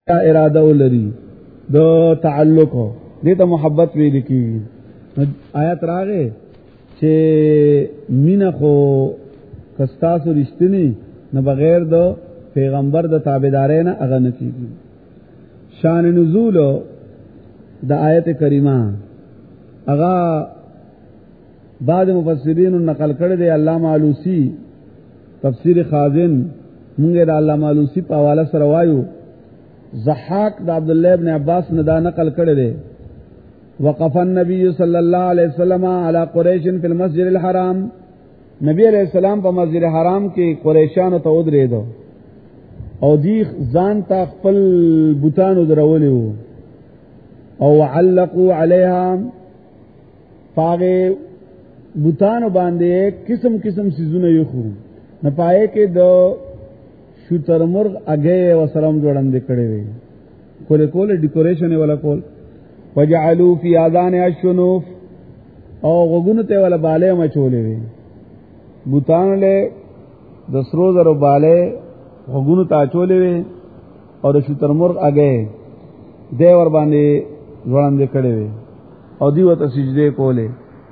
اراده ولري د تعلق دې ته محبت ویل کی. آیات راغې چې مینا خو کستاسو رښتینی نه بغیر د پیغمبر د تابعدارۍ نه اغه نه کیږي. شان نزول د آیت کریمه اغا بعض مفسرین نقل کړی دی. علامہ علوسی تفسیر خازن مونږه د علامہ علوسی په حواله سره وایو. ضحاک د عبد الله ابن عباس نه دا نقل کړی دی. وقف النبي صلی الله علیه وسلم علی قریش فی المسجد الحرام. نبی علیہ السلام په مسجد حرام کې قریشانو ته ودرېدو او دی ځان ته خپل بوتانو درولې وو او علقوا علیها پاغه بوتانو باندې قسم قسم سيزونه یو خو نه پائے کې دو شوتر مرغ اگے وسلام جوړند کړي وي کول ډیکوریشن ولا کول. وجعلوا فی اذان الشنوف او غوګونو ته ولا باله مچولې وي بوتان له د سرو زرو باله غوګونو ته چولې وي او د شوتر مرغ اگے دی ور باندې جوړند کړي وي او دی وته سجده کوله.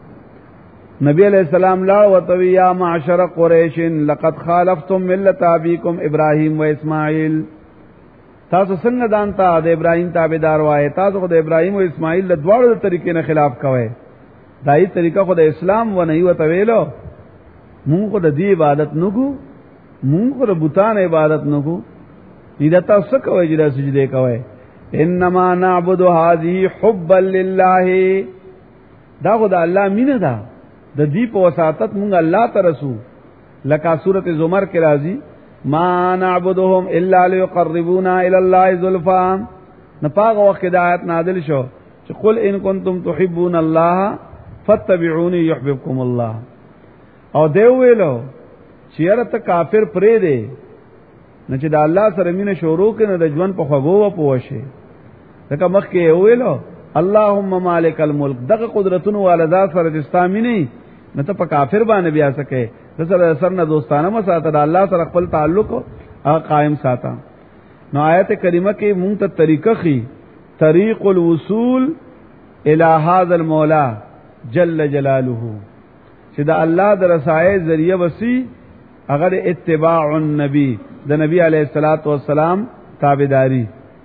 نبی علیہ السلام لا وتوی یا معشر قریش لقد خالفتم ملت ابیکم ابراہیم و اسماعیل. تاسو څنګه دانتا د ابراهیم تابعدار وای؟ تاسو خو د ابراهیم او اسماعیل له دواړو طریقې نه خلاف کوئ. دای طریقه خو د اسلام و نه یو تویلو. مونږ خو د دې عبادت نکو، مونږ خو د بوتان عبادت نکو. دې تاسو کوئ چې د سجده کوئ. انما نعبد هذه حبا لله. دا خو د الله مینه ده. د دې په وساتت مونږ الله ته رسو. لکه سورته زمر کې راځي ما نعبدهم الا ليقربونا الى الله زلفا. نپاغه وخت د آیت نازل شو چې قل ان کنتم تحبون الله فاتبعوني يحببكم الله. او دی ویلو چې ارته کافر پرې دی نه چې د الله سره مینه شروع کړي د ژوند په خوغو و پوښي. دغه مخ کې ویلو اللهم مالک الملک. دغه قدرتونو والدا سره دستامینه نه ته په کافر باندې بیا سکے. سره سر نه دوستانه مساته د الله سره خپل تعلق قائم ساته. نو آیت کریمه کې مونږ ته طریقه خي طریق الوصول الى هذا المولى جل جلاله چې د الله د رسای ذریعہ وسی اگر اتباع النبی د نبی علیہ الصلوۃ والسلام تابعداری.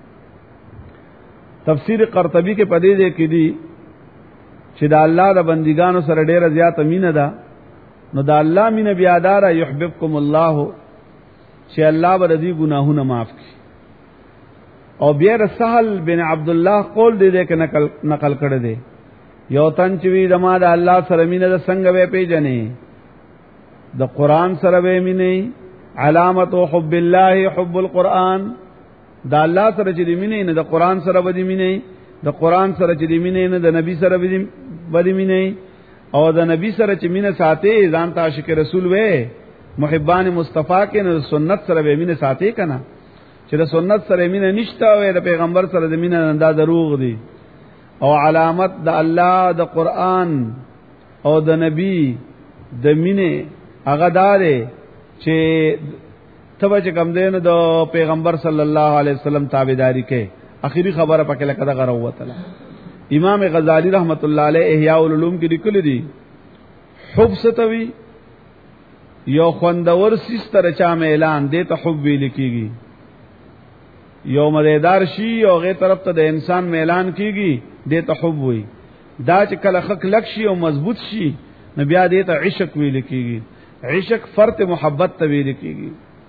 تفسیر قرطبی کې پدې ده کې دي چې د الله د بندګانو سره ډېر زیات مینه ده. نو د الله مینه بیا دار یحببکم الله چې الله به دې ګناهونه معاف کړي. او بیا سهل بن عبد الله قول دې کې نقل کړی دی. یو تن چې وی د ما د الله سره مینه د څنګه به پیژنې؟ د قران سره به مینه. علامت حب الله حب القرآن. د الله سره چې دې مینه نه د قران سره به دې مینه، د قران سره چې دې مینه نه د نبی سره به دې مینه، او د نبی سره چې مینه ساتي ځان ته عاشق رسول وې محبان مصطفی کې نه سنت سره به مینه ساتي کنه. چې د سنت سره مینه نشته او د پیغمبر سره د مینه نه دا دروغ دي. او علامت د الله د قران او د نبی د مینه هغه داره چې تبه چې کم دین د پیغمبر صلی الله علیه وسلم تابعداری کې. اخیری خبره پکې لکه دا غره وته. امام غزالی رحمت الله علیه احیاء العلوم کې لیکل دي حب ستوي یو خوندور سیستر چا اعلان دې ته حب ویل کیږي. یو مزیدار شي او غي طرف ته د انسان اعلان کیږي دې ته حب وي. دا چې کله خک لک شي او مضبوط شي نو بیا دې ته عشق ویل کیږي. عشق فرط محبت ته ویل کیږي.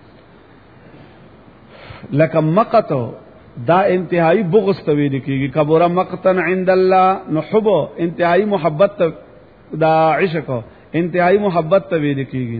لکه مقتو دا انتہائی بغض تویل کیږي. کبر مقتن عند الله نحب انتہائی محبت دا عشق انتہائی محبت تویل کیږي.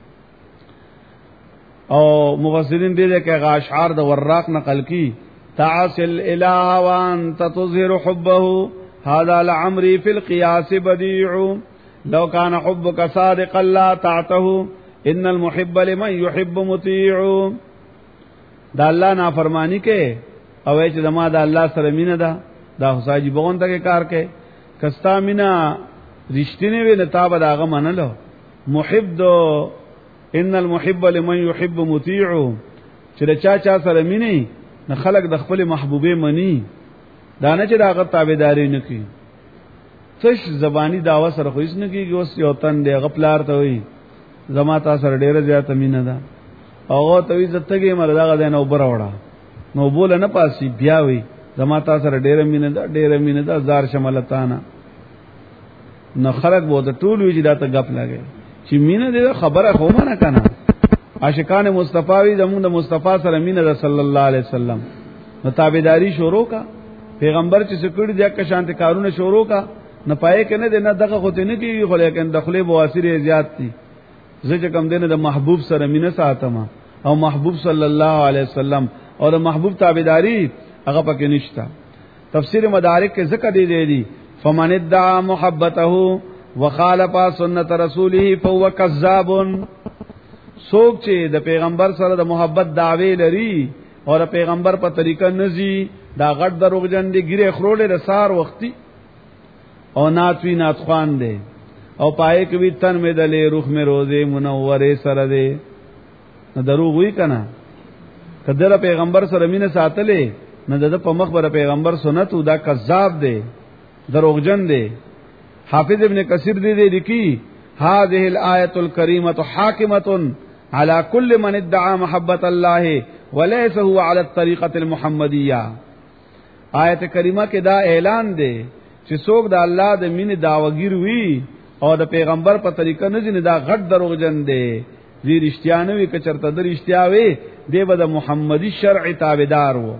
او مفسرین دې کې غاشعار د وراق نقل کی تعسل الہ وانت تظهر حبه هذا لعمري في القياس بديع لو كان حبك صادقا لا تعته ان المحب لمن يحب مطيع. دا الله نافرمانی کې او چې زما د الله سره مینه ده دا حساجي بغون ته کار کوي. کستا مینا رښتینه وي نه تاب داغه منلو. محب دو ان المحب لمن يحب مطيع چې چا سره مینه نه خلق د خپل محبوبه منی دانه چې داغه تابعداري نه کوي تش زبانی داوا سره خو هیڅ نه کیږي اوس یو تن دی غپلار ته وي زما تاسو سره ډیره زیاته مینه ده او ته وی زتګي مردا غدا نه وبره وړه نو بول نه پاسي بیا وي زما تاسو سره ډیره مینه ده زار شملتانا نو خلق بو ته ټول وی چې دا ته غپ لګي چې مینه دې خبره خو ما نه کنه عاشقان مصطفی وی زمون د مصطفی سره مینه ده صلی الله علیه وسلم نو تابعداري شروع کا پیغمبر چې سکړي د یک شانت کارونه شروع کا نه پای کنه نه دغه خو ته نه کیږي خو لیکن دخلي بواسیر زیات دي زه کوم دینه د محبوب سره مینه ساتم او محبوب صلی الله علیه وسلم او د محبوب تابعداري هغه پکې نشتا تفسیر مدارک کې ذکر دی فمن ادعى محبته وخالف سنت رسوله فهو كذاب سوک چې د پیغمبر سره د محبت دعوی لري او د پیغمبر په طریقه نزي دا غټ دروغجن دي ګیره خرولې د سار وختي او ناتوی ناتخوان دی او پای کې وی تن مې دلې روح مې روزه منوره سره دی نو دروغ وی کنه کله پیغمبر سره مینه ساتلې نه د په مخ بر پیغمبر سنت او دا کذاب دی دروغجن دی حافظ ابن کثیر دی لیکي هذه الايه الكريمه حاكمه على كل من ادعى محبه الله وليس هو على الطريقه المحمديه آیت کریمه کې دا اعلان دی چې څوک د الله د مینې داوګیر وي او د پیغمبر په طریقه نه ځنه دا غټ دروغجن دی دې رښتیا نه وي کچرته د رښتیا وي دی به د محمدي شرع تابعدار وو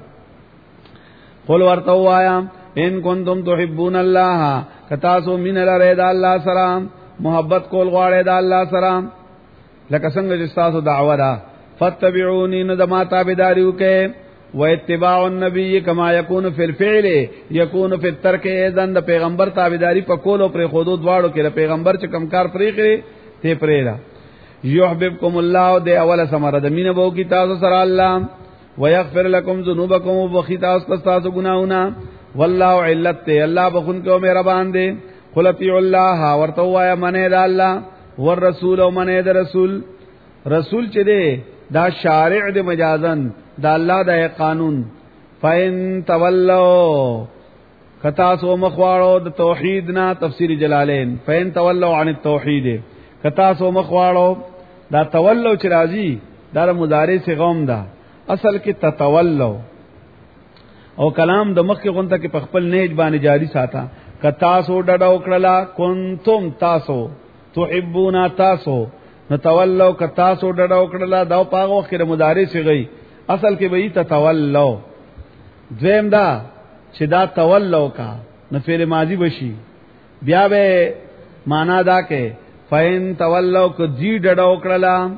قل ورته وایا ان کنتم تحبون الله کتاسو من لره د الله سره محبت کول غواړئ د الله سره لکه څنګه چې تاسو دعوه ده فتبعوني ندما تابعداري وکئ واتباع النبي كما يكون في الفعل يكون في الترك اذن د پیغمبر تابعداري په کول او پر خودو دواړو کې د پیغمبر چې کم کار پرې کړي ته پرې را يحببكم الله د اوله سمره د مینه بو کی تاسو سره الله ويغفر لكم ذنوبكم وبخيتا استاسو گناهونه والله علت الله بخون کو مهربان دی خلطی الله ورته وایا منه د الله والرسول او منه د رسول رسول چې دی دا شارع د مجازن دا الله د قانون فین تولوا کتا سو مخواړو د توحید نا تفسیر جلالین فین تولوا عن التوحید کتا سو مخواړو دا تولوا چې راځي دا مضارع سی غوم دا اصل کې تتولوا او کلام د مخ کې غونته کې په خپل نیج باندې جاری ساته کتا سو ډډو کړلا کنتم تاسو تحبون تاسو نتولوا کتا سو ډډو کړلا دا پاغه وخت کې مضارع سی غي اصل کې به تتولوا دویم دا چې دا تولوا کا نو فعل ماضی بشي بیا به معنا دا کې فین تولوا کو جی ډډو کړلا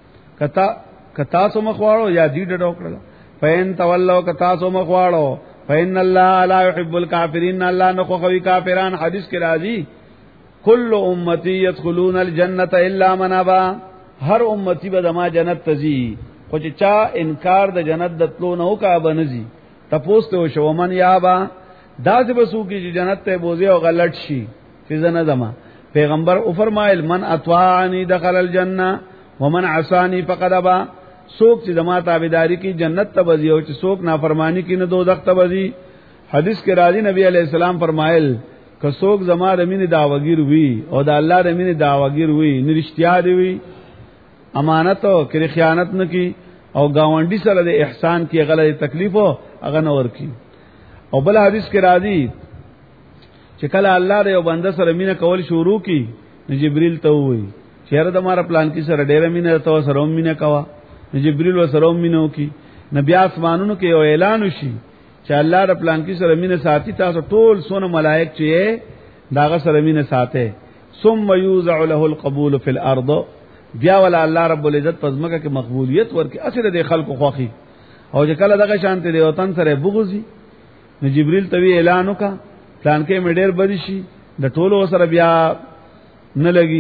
کتا سو مخواړو یا جی ډډو کړلا فین تولوا کتا سو مخواړو فین الله لا يحب الكافرین الله نو خوي کافران حدیث کې راځي کل امتی يدخلون الجنه الا من ابى هر امتی به دما جنت تزي خو چې چا انکار د جنت د تلو نه وکا بنزي تپوسته شو من یابا داس بسو کی جنت ته بوزي او غلط شي چې زنه دما پیغمبر او فرمایل من اطاعنی دخل الجنه ومن عصانی فقد ابى سوک چې دما تابعداري کی جنت ته بزي او چې سوک نافرمانی کی نه دوزخ ته بزي حدیث کې راځي نبی علیہ السلام فرمایل که سوک زما د مين داوګیر وی او د الله د مين داوګیر وی نرشتیا دی وی امانت او کړي خیانت نه کی او گاونډي سره د احسان کی غلط تکلیف او هغه نور کی او بل حدیث کې راځي چې کله الله د یو بنده سره مینه کول شروع کی نو جبرئیل ته وی چیرې د مار پلان کې سره ډېر مینه ته سره مینه کوا نو جبرئیل و سره مینه کی نبی اسمانونو کې یو اعلان وشي چې الله د پلان کې سره مینه ساتي تاسو ټول سونه ملائک چې داغه سره مینه ساته ثم يوزع له القبول في الارض بیا ول الله رب العزت پزماکه کې مقبولیت ورکي اصل د خلکو خوخي او چې کله دغه شانته دی وطن سره بغوزي نو جبرئیل توی اعلان وکا پلان کې مډیر بدی شي د ټولو سره بیا نه لګي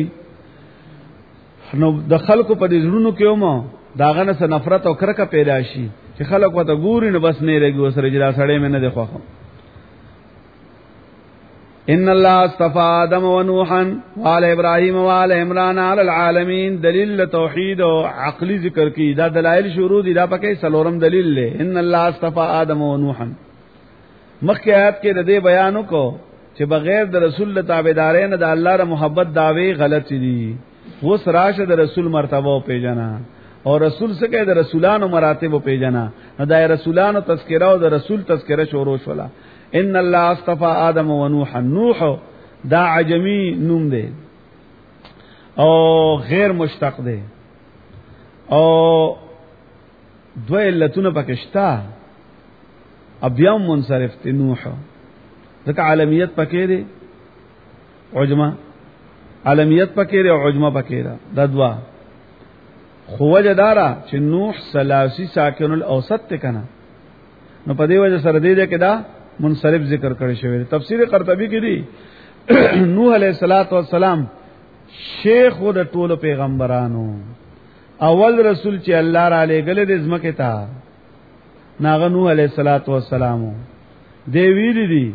نو د خلکو په دې زړونو کې ومه داغه نه نفرت او کرکه پیدا شي چې خلک وته ګوري نو بس نه لګي وسره جلا سړې مې نه دی خوخم ان الله اصطفى آدم ونوحا وآل ابراهيم وآل عمران على العالمين. دلیل توحید او عقلی ذکر کی، دا دلائل شروع دي، دا پکې سلورم دلیل له ان الله اصطفى آدم ونوحا. مخکې آیات کې د دې بیانو کو چې بغیر د رسول تابعدارین د الله ر محبت داوی غلط دي. وس راشه د رسول مرتبه او پیژنا، او رسول څخه د رسولانو مراتب او پیژنا. د رسولانو تذکرہ او د رسول تذکرہ شروع شولا. ان الله اصطفى آدم ونوحا. نوح دا عجمی نوم دی او غیر مشتق دی او دوه علتونه پکشتا، ابیام منصرف دی نوح ځکه عالمیت پکې دی، عجمه عالمیت پکې دی او عجمه پکې ده، دا دوا. خو وجه دارا چې نوح سلاسی ساکن الاوسط ته کنه، نو په دې وجه سره دی کې دا منصرف ذکر کړی شوی. تفسیر قرطبی کې دی نوح علیہ الصلوۃ والسلام شیخ و د ټولو پیغمبرانو، اول رسول چې الله را لېږل د ځمکه ته ناغه نوح علیہ الصلوۃ والسلام دی ویل دي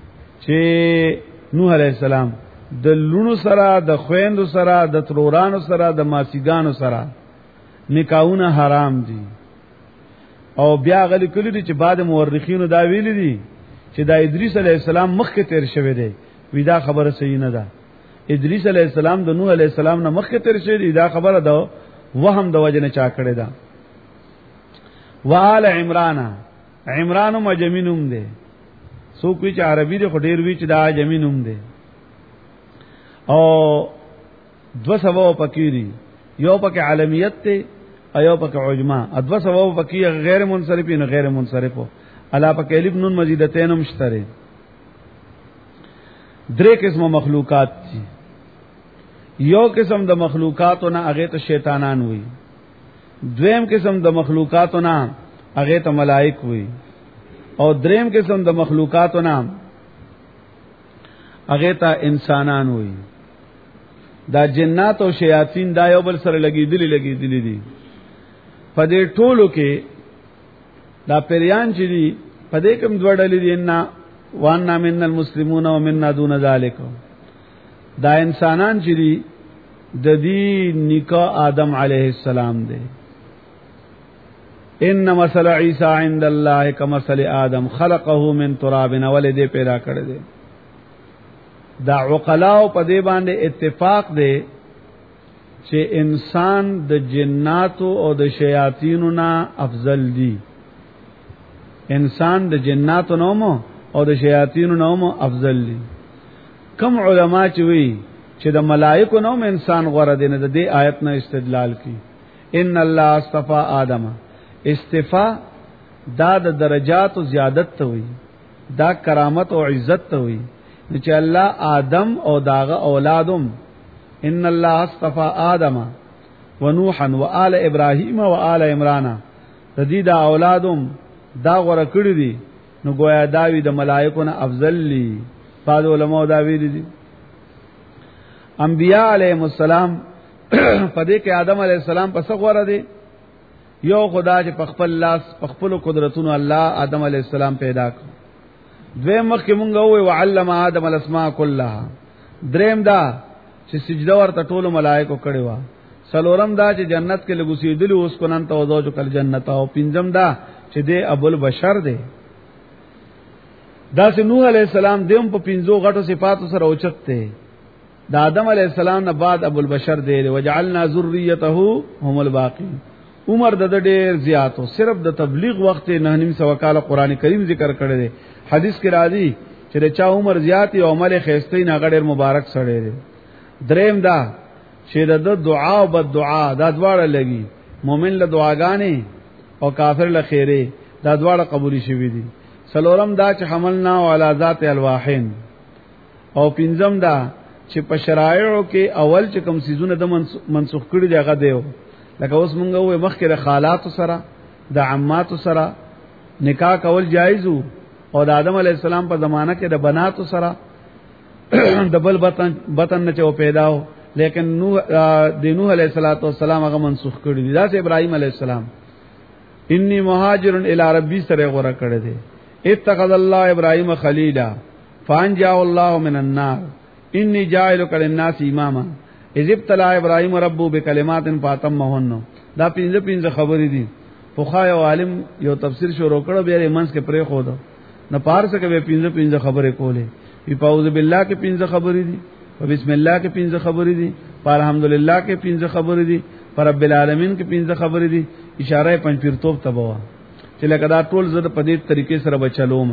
چې نوح علیہ السلام د لونو سره، د خويندو سره، د ترورانو سره، د ماسیګانو سره نکاحونه حرام دي. او بیا غلی کلی دي چې بعد مورخینو دا ویل دي چې دا ادریس علیہ السلام مخکې تیر شوی دی. وی دا خبره صحیح نه ده. ادریس علیہ السلام د نوح علیہ السلام نه مخکې تیر شوی دی، دا خبره ده وهم د وجه نه چا کړی ده. وآل عمران، عمران مجمینوم دی، سو کوئی چې عربی دی خو ډیر وی چې دا جمینوم دی. او دو سبب پکې، یو پکې عالمیت ته ایو پکې عجمه، ادو سبب پکې غیر منصرفین غیر منصرفو الا پکې الف نون مزیدتین مشتری. درې قسم مخلوقات دي. یو قسم د مخلوقاتو نه هغه ته شیطانان وي، دویم قسم د مخلوقاتو نه هغه ته ملائک وي، او دریم قسم د مخلوقاتو نه هغه ته انسانان وي. دا جنات او شیاطین دا یو بل سره لګیدلی دي. په دې ټولو کې دا پریان چې دي په دې کوم دوه ډلې دي، ان وانا من المسلمون ومنا دون ذلك. دا انسانان چې دي د دې نکاح آدم علیه السلام دی. ان مثل عیسی عند الله کمثل آدم خلقه من تراب، ولې دې پیدا کړی دی. دا عقلاو په دې باندې اتفاق دی چې انسان د جناتو او د شیاطینو نه افضل دی. انسان د جناتو نوم او د شیاطینو نوم افضل دی. کم علما چې وی چې د ملائکو نوم انسان غوړه دي، نه د دې آیت نه استدلال کی. ان الله اصطفى آدم، استفا دا د درجات او زیادت ته وی، دا کرامت او عزت ته وی چې الله آدم او داغه اولادم. ان الله اصطفى آدم ونوحا وآل ابراهيم وآل عمران، د دې دا اولادم دا غوړه کړی دي. نو گویا داوی د ملائکو نه افضل لی. بعض علماء دا ویلي دي. انبیاء علیهم السلام پدې کې آدم علیه السلام پس غوړه دي. یو خدا چې په خپل لاس په خپل قدرتونو الله آدم علیه السلام پیدا کړ. دویم مخکې مونږ وې وعلم آدم الاسماء كلها. دریم دا چې سجده ورته ټول ملائکو کړي وا. سلورم دا چې جنت کې لګوسیدل اوس کو نن توجه جو کل جنت. او پنځم دا چې دې ابو البشر دی. دا چې نوح علیہ السلام دیم په پنځو غټو صفاتو سره اوچت دی. دا آدم علیہ السلام نه بعد ابو البشر دی. وجعلنا ذریته هم الباقی. عمر د ډېر زیاتو، صرف د تبلیغ وخت نه نیم سو کال قران کریم ذکر کړی دی. حدیث کې راځي چې چا عمر زیات او عمل خیسته نه غډر مبارک سره دی. دریم دا چې د دعا او بد دعا دا دواړه لګي. مؤمن له دعاګانې او کافر له خیره دا دواړه قبول شي دي. سلورم دا چې حملنا علی ذات الواحین. او پنځم دا چې په شرایعو کې اول چې کوم سيزونه د منسوخ کړي دی هغه دیو. لکه اوس مونږ وې مخکې د خالات سره د عمات سره نکاح کول جایز او د آدم علی السلام په زمانہ کې د بنات سره د بل بطن نه چو پیداو. لیکن نوح علیہ السلام هغه منسوخ کړي دي. دا چې ابراهیم علیہ السلام انی مهاجر الی ربی سره غوړه کړی دی. اتخذ الله ابراهیم خلیلا. فانجاه الله من النار انی جاعلک للناس اماما اذ ابتلى ابراهيم ربه بكلمات فاتمهن. دا پنځه خبرې دي. فقها او عالم یو تفسیر شروع کړو بیا منځ کې پرې خو دو نه پارسه کې پنځه خبرې کولې. په اعوذ بالله کې پنځه خبرې دي، په بسم الله کې پنځه خبرې دي، په الحمدلله کې پنځه خبرې دي، په رب العالمین کې پنځه خبرې دي. اشاره پنځپیرتوب تبوا چې لکه دا ټول زړه په دې طریقې سره بچلوم.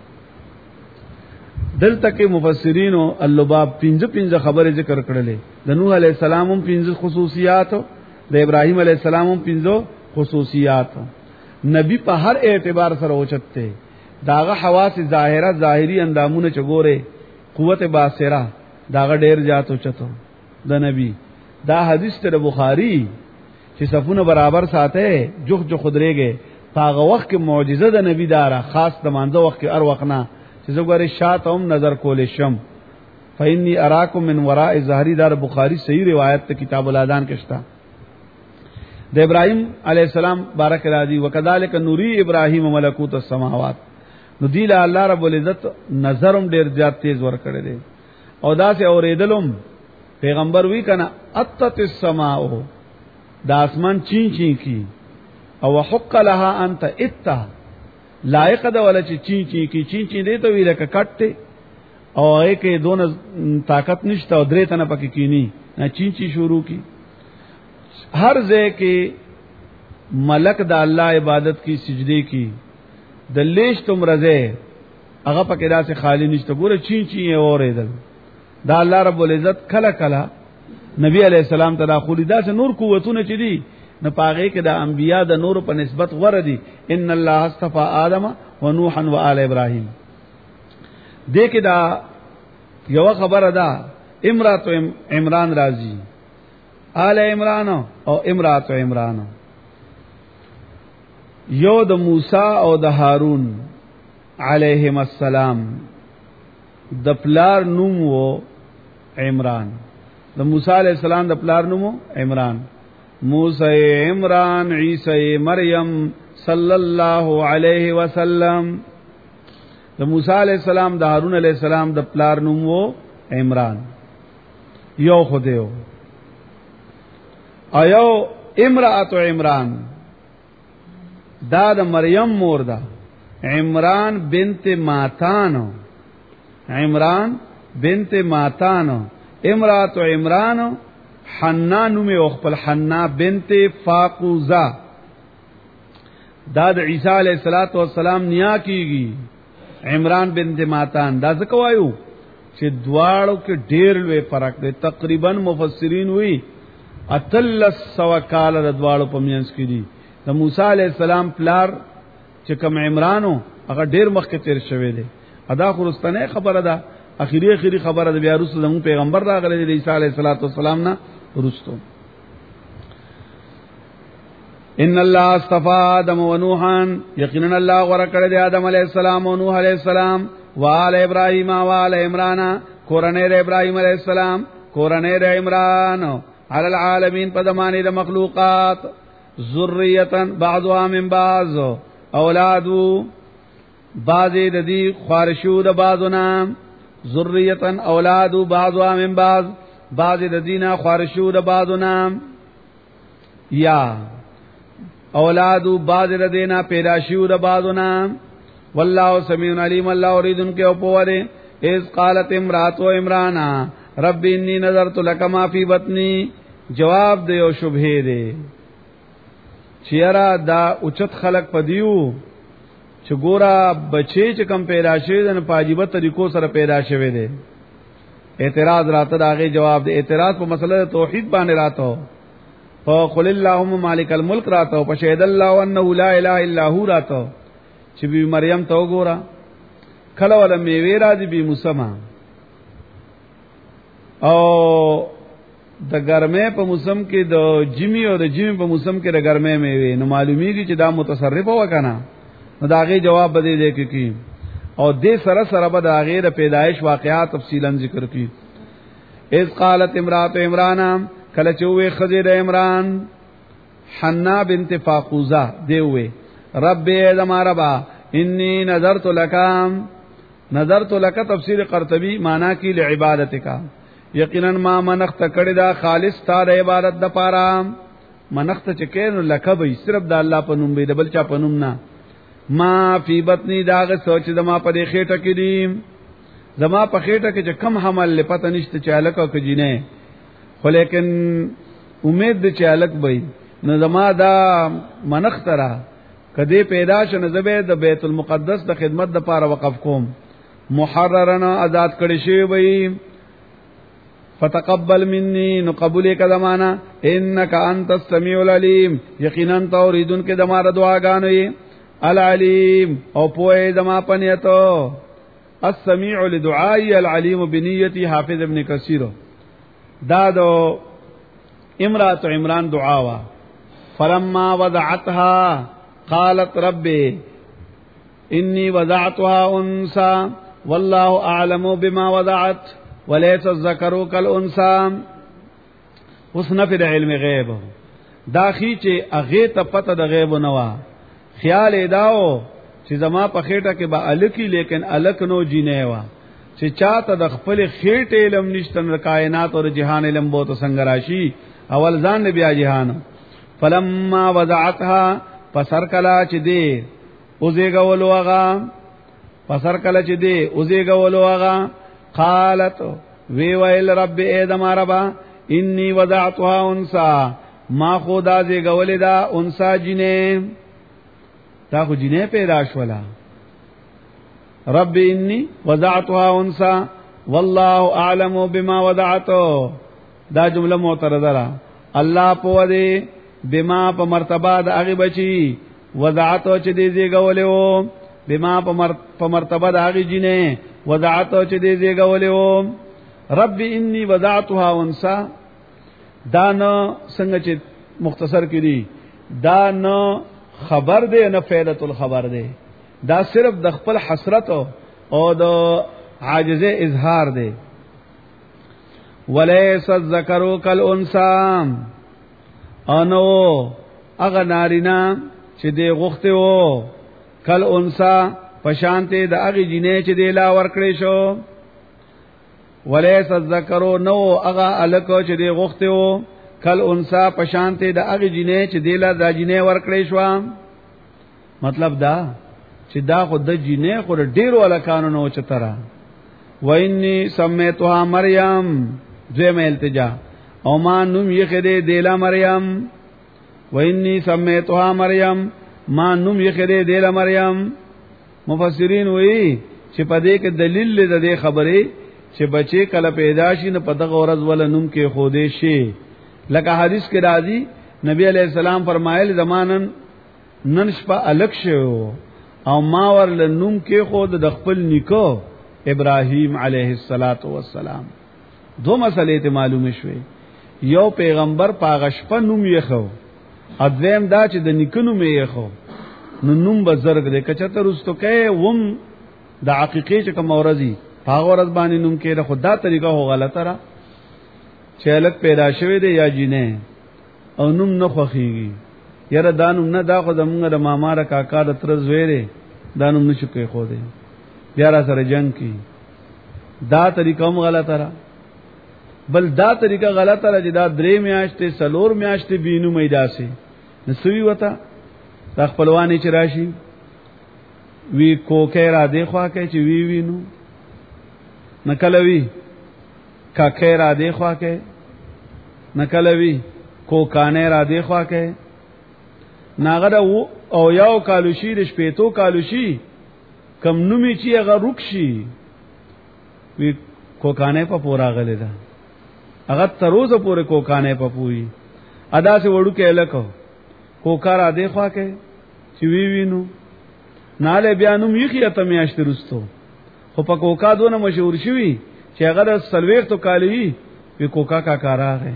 دلته کې مفسرین او اللباب پنځه خبرې ذکر کړلې. د نوح علی السلام هم پنځه خصوصیات، د ابراهیم علی السلام هم پنځه خصوصیات. نبی په هر اعتبار سره اوچته داغه حواس ظاهره ظاهری اندامونه چګوره قوت باصره داغه ډیر جات اوچته د نبی. دا حدیث ته بخاری چې صفونه برابر ساته جو خودريږي هغه وخت کې معجزه د نبی دارا خاص د مانځه وخت کې ار وخت نه چې زګوري شاتم نظر کولې شم فإني أراكم من وراء ظهري. دار بخاری صحیح روایت ته کتاب الاذان کې شته. د ابراهيم عليه السلام بارک راضي وکذالک نوری ابراهيم ملکوت السماوات. نو دی له الله رب العزت نظرم ډیر زیات تیز ور کړی دی او دا سه اوریدلم پیغمبر وی کنه اتت السماء د اسمان چین کی او حق لها انت اتا لایق ده ولا چین کی دی ته ویل ک کټه او هغه کې دون طاقت نشته او درې تنه پکې کینی نه چین شروع کی. ہر ځای کې ملک د الله عبادت کی سجدے کی د لیش تم رضے هغه پکې داسې خالی نشته. ګوره چین اوریدل دا الله رب العزت کله نبی علیہ السلام تداخل داسې نور قوتونه چي دي نه پاغه کې د انبیا د نور په نسبت غوړه دي. ان الله اصطفى آدم ونوحا وآل ابراهيم. دې کې دا یو خبره ده امرات عمران راضي آل عمران او امرات عمران. یو د موسی او د هارون علیهم السلام د پلار نوم وو عمران. د موسی علیہ السلام د پلار نوم عمران. موسی عمران عیسی مریم صلی الله علیه وسلم. د موسی علیہ السلام د هارون علیہ السلام د پلار نوم وو عمران. یو خدایو ایو امرأت عمران دا د مریم مور ده. عمران بنت ماتانو امرأت عمران حنا نوم او خپل حنا بنت فاقوزا. دا د عیسی علیہ الصلوۃ والسلام نیا کیږي عمران بنت ماتان. دا څه کوایو چې دواړو کې ډېر لوی فرق دی. تقریبا مفسرین وی اتل سو کال د دواړو په منځ کې دي. د موسی علیہ السلام پلار چې کوم عمرانو هغه ډېر مخکې تیر شوی دی. ادا خرستانه خبره ده اخیری خبره ده. بیا رسول زمون پیغمبر راغلی دی عیسی علیہ الصلوۃ والسلام نه ورستو. ان الله اصطفى آدم ونوحا یقینا الله غره کړی دی آدم علیہ السلام او نوح علیہ السلام وآل ابراهیم وآل عمران کورنۍ د ابراهیم علیہ السلام کورنۍ د عمران علی العالمین پدمانی د مخلوقات ذریه بعضها من بعض اولادو بعضی د دې خارشو د بعضنا ذریه اولادو بعضها من بعض بعضی د دینه خارشو د بعضنا یا اولادو بعض د دینه پیدا شو د بعضنا. والله سمیع علیم. الله اوریدن کې او پوره. اذ قالت امرات عمران رب انی نظرت لك ما فی بطنی. جواب دیو شبهه دی چیرې دا اوچت خلق پدیو چې ګورا بچی چې کم پیدا شوی د پاجیبه طریقو سره پیدا شوی دی. اعتراض راته داغه جواب دی. اعتراض په مسله توحید باندې راته او قل اللهم مالک الملک راته او شهد الله انه لا اله الا هو راته چې بی مریم ته وګورا کله ولا میوه راځي بی مسما او د ګرمه په موسم کې د جمی او د جمی په موسم کې د ګرمه میوه نو معلومیږي چې دا متصرف وکنه. نو داغه جواب بده دی کی او دې سره به داغه د پیدایش واقعات تفصیلا ذکر کی. اذ قالت امرات عمران کله چوې خدای د عمران حنا بنت فاقوزه دی وې رب زما ربا انی نظرت لکام نظرت لک تفسیر قرطبی معنا کی لعبادتک یقینا ما منخت کړه دا خالص تا د عبادت د پاره منخت چکین لک به صرف د الله په نوم به د بل چا په نوم نه ما فی بطنی داغه سوچ د ما په خېټه کې دی زما په خېټه کې چې کم حمل لپته نشته چې الک او کجینه خو لیکن امید د چې الک به نو زما دا منخت را کدی پیدا شنه زبه د بیت المقدس د خدمت د پاره وقف کوم محررنا آزاد کړي شی وي فتقبل مني نو قبول کدمانا انك انت السميع العليم یقینا توریدن کې دماره دعاګانو یې العلیم او پوهه دما پنیتو السميع لدعائي العليم بنيتي حافظ ابن كثير دا دو امراه عمران دعا وا فلما وضعتها قالت ربي اني وضعتها انثى والله اعلم بما وضعت وليس الذكر كالانثى حسن في علم غیب دا خي چې اغه ته پته د غیب نه وا خیال اداو چې زما په خېټه کې به الکی لیکن الک نو جینې وا چې چاته د خپل خېټه علم نشتن کائنات او جهان علم بو ته څنګه راشي اول ځان بیا جهان فلما وضعتها پسر کلا چې دی اوزېګولو هغه پسر کلا چې دی اوزېګولو هغه قالت وی ویل رب ادم ربا انی وضعتها انثى ما خدا زېګولې دا انثى جنې تا خو جنې پیدا شولا رب انی وضعتها انثى والله اعلم بما وضعته دا جمله معترضه را الله په دې بما په مرتبه د هغه بچي وضعته چې دې زیګولیو بما په مرتبه د هغه جنې وضعته چې دې زیګولیو رب انی وضعتها انثى دا نو څنګه چې مختصر کړي دا نو خبر دے نه فعلت الخبر دے دا صرف د خپل حسرت او د عاجزه اظهار دے وليس الذکر کالانثى انو اغه نارینا چې دی غوخته وو کالانثى پشانته د اغه جنې چې دی لا ورکړې شو وليس الذکر نو اغه الکو چې دی غوخته وو کل انسا پشانته د اغه جنې چې دیلا د جنې ورکړې شو مطلب دا چې دا خو د جنې خو ډیرو الکانو نو چترا وإني سميتها مريم ذم التجا او ما نوم یې خدای دیلا مریم وإني سميتها مریم ما نوم یې خدای دیلا مریم مفسرین وایي چې په دې کې دلیل دې خبره چې بچي کله پیدا شي نه په دغه ورځ ول نوم کې خو دې شي لکه حدیث کې راځي نبی علیہ السلام فرمایل زمانن نن شپه الک شو او ما ورل نوم کې خود د خپل نیکو ابراهیم علیه السلام دو مسلې ته معلومه شوې یو پیغمبر پاغش په نوم یې خو اذیم دا چې د نیکونو مې خو نو نوم بزرګ دې کچته رستو کې وم د عقیقې چې کوم ورځي پاغ ورځ باندې نوم کې خدا طریقه هو غلطه را چالک پیدا شوی دی یا جینې او نوم نه خوخیږي یاره دانوم نه دا خو زمونږ د ماما را کاکا د تر زویره دانوم نشو کوي خو دی بیا را سره جنگ کی دا طریقه هم غلطه را بل دا طریقه غلطه را چې دا درې میاشتې سلور میاشتې بینو میدا سي نسوي وتا دا خپلوانی چې راشي وی کوکې را دی خوا کې چې وی وینو نکلوي کاکې را دی خوا کې نکلوي کوکانې را دی خوا کې ناغره او یو کالوشي د شپېتو کالوشي کم نومي چې هغه رکشي وی کوکانې په پورا غلې ده هغه تر اوسه پورې کوکانې په پوي ادا سه وړو کې لکو کوکار ا دې خوا کې چې وی وینو ناله بیانوم یې ته میاشت رستو خو په کوکا دونه مشهور شوی چې هغه د سلويختو کالوي وی کوکا کا کاراغه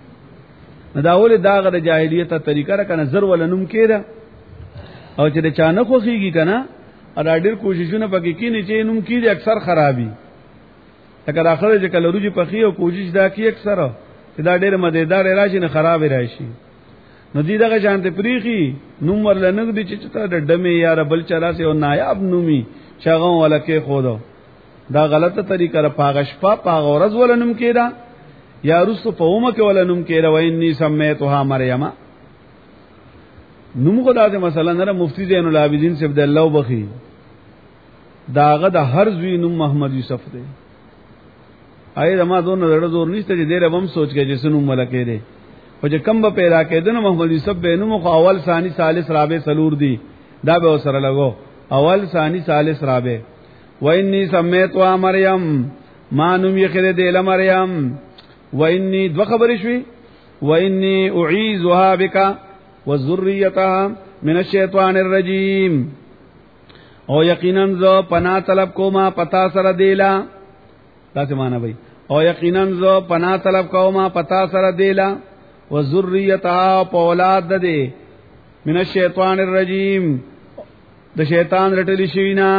نه داول داغه د جاهلیت طریقه را کنه زر ولنوم کېده او چې د چانه خوخيږي کنه ا ډېر کوششونه پکې کینې چې نوم کېږي اکثر خرابي اگر اخر چې کله روجي پخې او کوشش دا کوي اکثر چې دا ډېر مزیدار راشي نه خراب راشي نو دې دغه شانته پریخي نوم ورلنګ دي چې ته د ډمه یا بل چراسه او نایاب نومي چاغه ولکه خودو دا غلطه طریقه را پاغش پاغ ورځ ولنم کېدا یا رسو په اومه کې ولنم کېدا وإني سميتها مریم نوم خدا دې مثلا نه مفتی زین العابدین سے عبد الله وبخي داغه د هر زوی نوم محمد یوسف دی آی رما دون رړ زور نشته چې ډېر بم سوچ کې جسن نوم ملکه دی او چې کم به پیدا کېدنه محمد یوسف به نوم خو اول ثانی ثالث رابع سلور دی دا به سره لګو اول ثانی ثالث رابع وإني سميتها مریم ما نوم یې خره دی ل مریم وإني دو خبرې شوي وإني أعيذها بك وذريتها من الشیطان الرجیم او یقینا ز پناه طلب کوما پتا سره دیلا تاسو معنا وای او یقینا ز پناه طلب کوما پتا سره دیلا وذريتها اولاد ده من الشیطان الرجیم د شیطان رټلی شوینا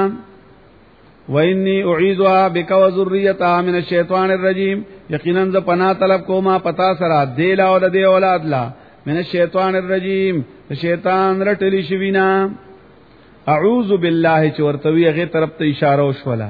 وإني أعيذها بك وذريتها من الشيطان الرجيم یقینا ز پناه طلب کوما پتا سره دیلا او د اولاد لا من الشیطان الرجیم شیطان رټلی شوینا اعوذ بالله چورتوی هغه طرف ته اشاره وشولا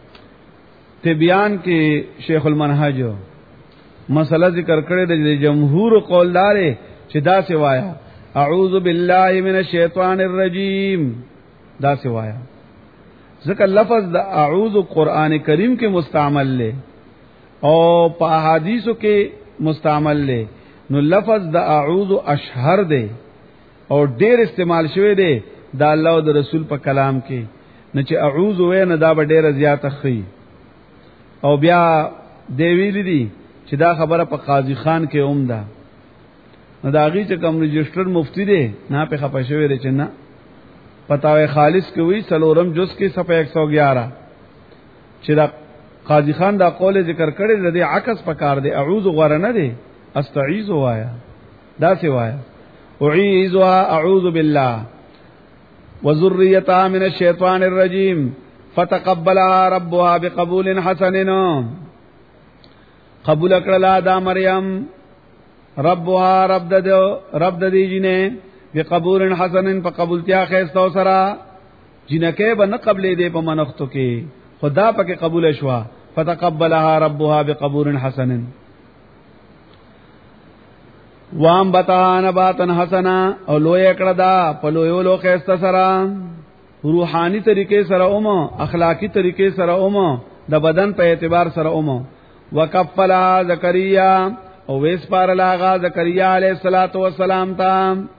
تبیان کې شیخ المنهج مسله ذکر کړی د جمهور قولدار چې دا سوایا اعوذ بالله من الشیطان الرجیم دا سوایا ځکه لفظ د اعوذ قران کریم کې مستعمل له او په احادیثو کې مستعمل له نو لفظ د اعوذ اشهر دی او ډیر استعمال شوی دی دا الله او د رسول په کلام کې نه چې اعوذ وې نه دا به ډیر زیات خي او بیا دی ویل دي چې دا خبره په قاضی خان کې اومده نو دا غي چې کوم رجستر مفتی دی نه په خپه شوی دی چې نه پتاوی خالص کې وی سلورم جز کې صفحه 111 چې دا قاضی خان دا قول ذکر کړی دی عکس پکار دی اعوذ غره نه دی استعیذ وایا دا سی وایا اعیذها اعوذ بالله وذريتها من الشیطان الرجیم فتقبلها ربها بقبول حسن قبول کړلا دا مریم ربها رب د دې جنې بقبول حسن په قبولتیا خسته سره جنکه به نه قبلې دې په منختو کې خدا پکې قبول شوا فتقبلها ربها بقبول حسن وام بتا نباتن حسنا او لوی کړه دا په لوی لو خسته سره روحانی طریقې سره اومه اخلاقی طریقې سره اومه د بدن په اعتبار سره اومه وکفلا زکریا او ویس پار لاغا زکریا علیہ الصلوۃ والسلام تا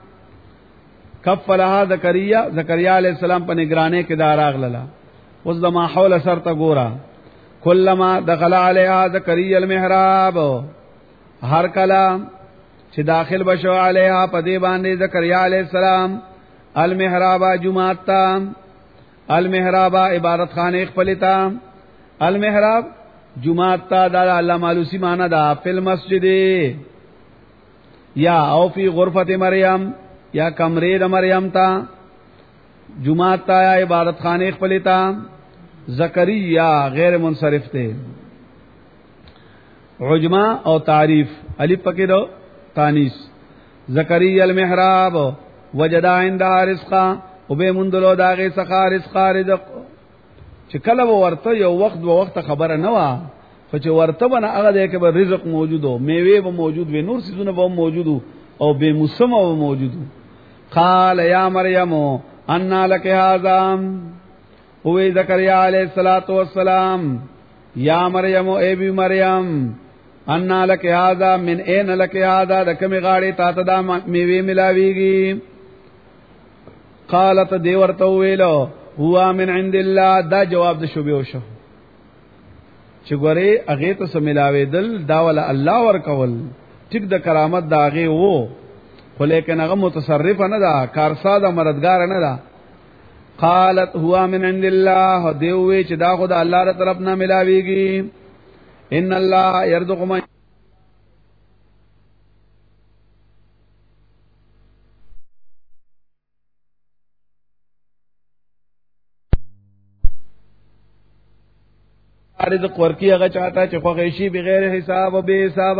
کفلها زکریا علیہ السلام په نگرانی کې داراغ للا اوس د ماحول سر ته ګورا کلمہ دخل علیها زکریا المحراب هر کلام چې داخل بشو علیها پدی باندې زکریا علیہ السلام المحراب جمعات تا المحراب عبادت خانه خپلتا المحراب جمعات تا دا الله مالوسی معنا دا فل مسجد یا او فی غرفت مریم یا کمرې د مریم تا جمعات تا یا عبادت خانه خپلتا زکریا غیر منصرف ته عجما او تعریف الف پکې دو تانیس زکریا المحراب وجدا عندها رزقا وبه مندلو داغه سخا رزقا رزق چې کله ورته یو وخت خبره نه وا خو چې ورته بنه هغه دې کې به رزق موجودو میوه به موجود وي نور سيزونه به موجودو او به مسمه به موجودو قال یا مریم ان لك هذا او زکریا علیہ الصلوۃ والسلام یا مریم اے بی مریم ان لك هذا من اين لك هذا د کوم غاړي تا ته دا میوه ملاويږي قالت دی ورته ویلو هو من عند الله دا جواب د شوبه وشو چې ګوره هغه ته سملاوي دل دا ول الله ور کول ټیک د کرامت دا هغه وو خو لیکن هغه متصرف نه دا کارساده مددگار نه دا قالت هو من عند الله دی وی چې دا خو د الله تر طرف نه ملاويږي ان الله يرزق من رزق ورکی هغه چاته چې خوږی شي بغیر حساب او به حساب.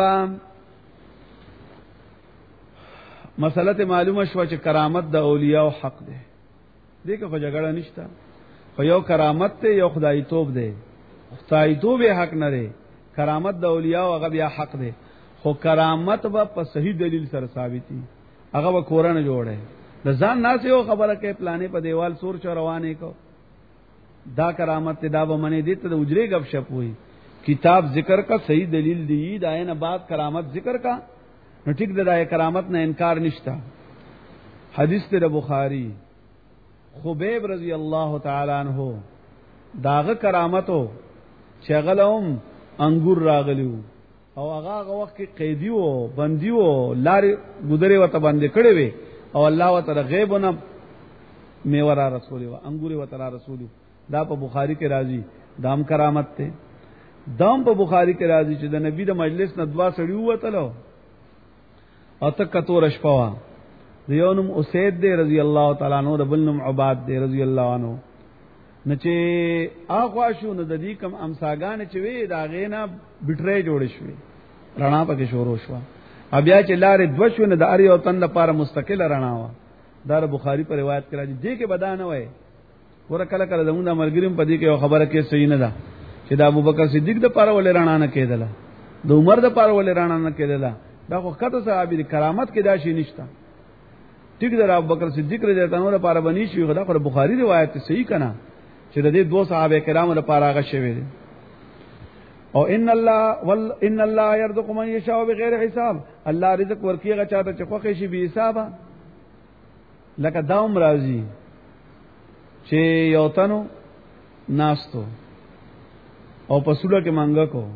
مسله معلومه شو چې کرامت د اولیاء حق ده. دغه خو جګړه نشته. خو یو کرامت ته یو خدای توپ ده. تاییدو به حق نه دی کرامت د اولیاء هغه بیا حق دی خو کرامت به په صحیح دلیل سره ثابتي هغه به کورن جوړه د ځان ناس یو خبره کې پلانې په دیوال سور چو روانې کو دا کرامت دا به منی دي ته د اجرې غب شپ وي کتاب ذکر کا صحیح دلیل دی دا نه بعد کرامت ذکر کا نو ټیک د کرامت نه انکار نشتا حدیث ته بخاری خبیب رضی الله تعالی عنہ داغه کرامتو چغلهم انګور راغلیو او هغه وخت کې قیدی وو بندي وو لارې ګذرې وته باندې کړې وي او الله تعالی غیبونه میورا رسول و انګوري وته رسول دا په بخاری کې راځي دام کرامت ته دام په بخاری کې راځي چې د نبی د مجلس نه دوا سړی وته او تک کتور شپوا دیونم اسید دے رضی اللہ تعالی عنہ ربلنم عباد دے رضی اللہ عنہ نچے آخوا شو نو د دې کم امساګان چې وی دا غینا بټری جوړ شوی رڼا پکې شروع شو بیا چې لارې دو شو نه د اړ یو تن لپاره مستقل رڼا وا دا بخاری په روایت کې راځي دې کې بدانه وای ور کله کله زموږ د مرګریم په دې کې یو خبره کې صحیح نه ده چې د ابوبکر صدیق د پاره ولې رڼا نه کېدله د عمر د پاره ولې رڼا نه کېدله دا خو کته صحابي کرامت کې دا شي نشته ټیک در ابوبکر صدیق رضی الله عنه لپاره بنی شي خدا پر بخاری روایت صحیح کنا چې د دې دوه صحابه کرامو لپاره هغه شوی دي او ان الله يرزق من يشاء بغیر حساب الله رزق ورکیږي چاته چې خوښ شي به حساب لکه داوم راځي چې یو تنو ناستو او پسوله کې مانګه کو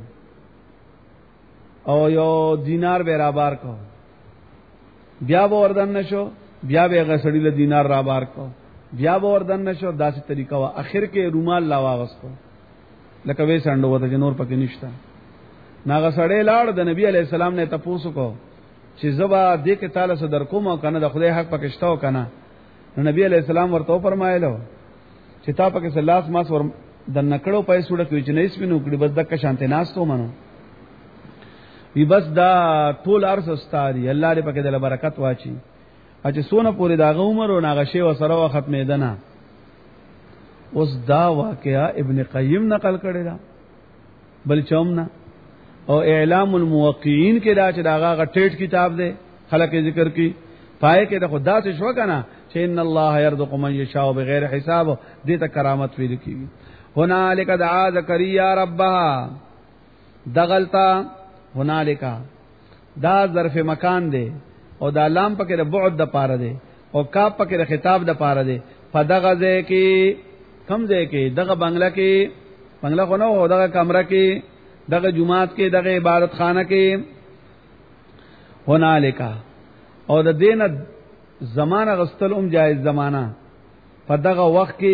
او یو دینار به را بار کو بیا به وردن نشو بیا به غسړی له دینار را بار کو بیا به وردن نشو داسې طریقه وا اخر کې رومال لا واغستو لکه وې سانډو وته جنور پکې نشتا ناغه سړی لاړ د نبی علی السلام نه تاسو کو چې زبا دې کې تعالی سره در کوم او کنه د خدای حق پکې شتاو کنه نبی علی السلام ورته فرمایلو چې تا پکې سلاس ماس ور د نکړو پیسې وړ کوي چې نه اسپینو کړي بس دک شانته ناستو منو وی بس دا ټول ارس استاری الله دې پکې د برکت واچي چې سونه پوری دا عمر او ناغه شی وسره ختمې دنه اوس دا واقعا ابن قیم نقل کړی دا بل چومنا او اعلام الموقعین کې دا چې داغه غټیټ کتاب دی خلک ذکر کی پای کې د خدا سے شو کنه چې ان الله يرزق من يشاء بغیر حساب دې ته کرامت ویل کیږي هنالک دعا زکریا ربها دغلتا هنالک دا ظرف مکان دی او دا لام پکې د بعد د پاره دی او کاف پکې د خطاب د پاره دی فدغه ځای کې کم ځای کې دغه بنگلا کې بنگلا خو نه او دغه کمره کې دغه جمعات کې دغه عبادت خانه کې هنالک او د دینه زمانہ غستل جایز زمانہ فدغه وخت کې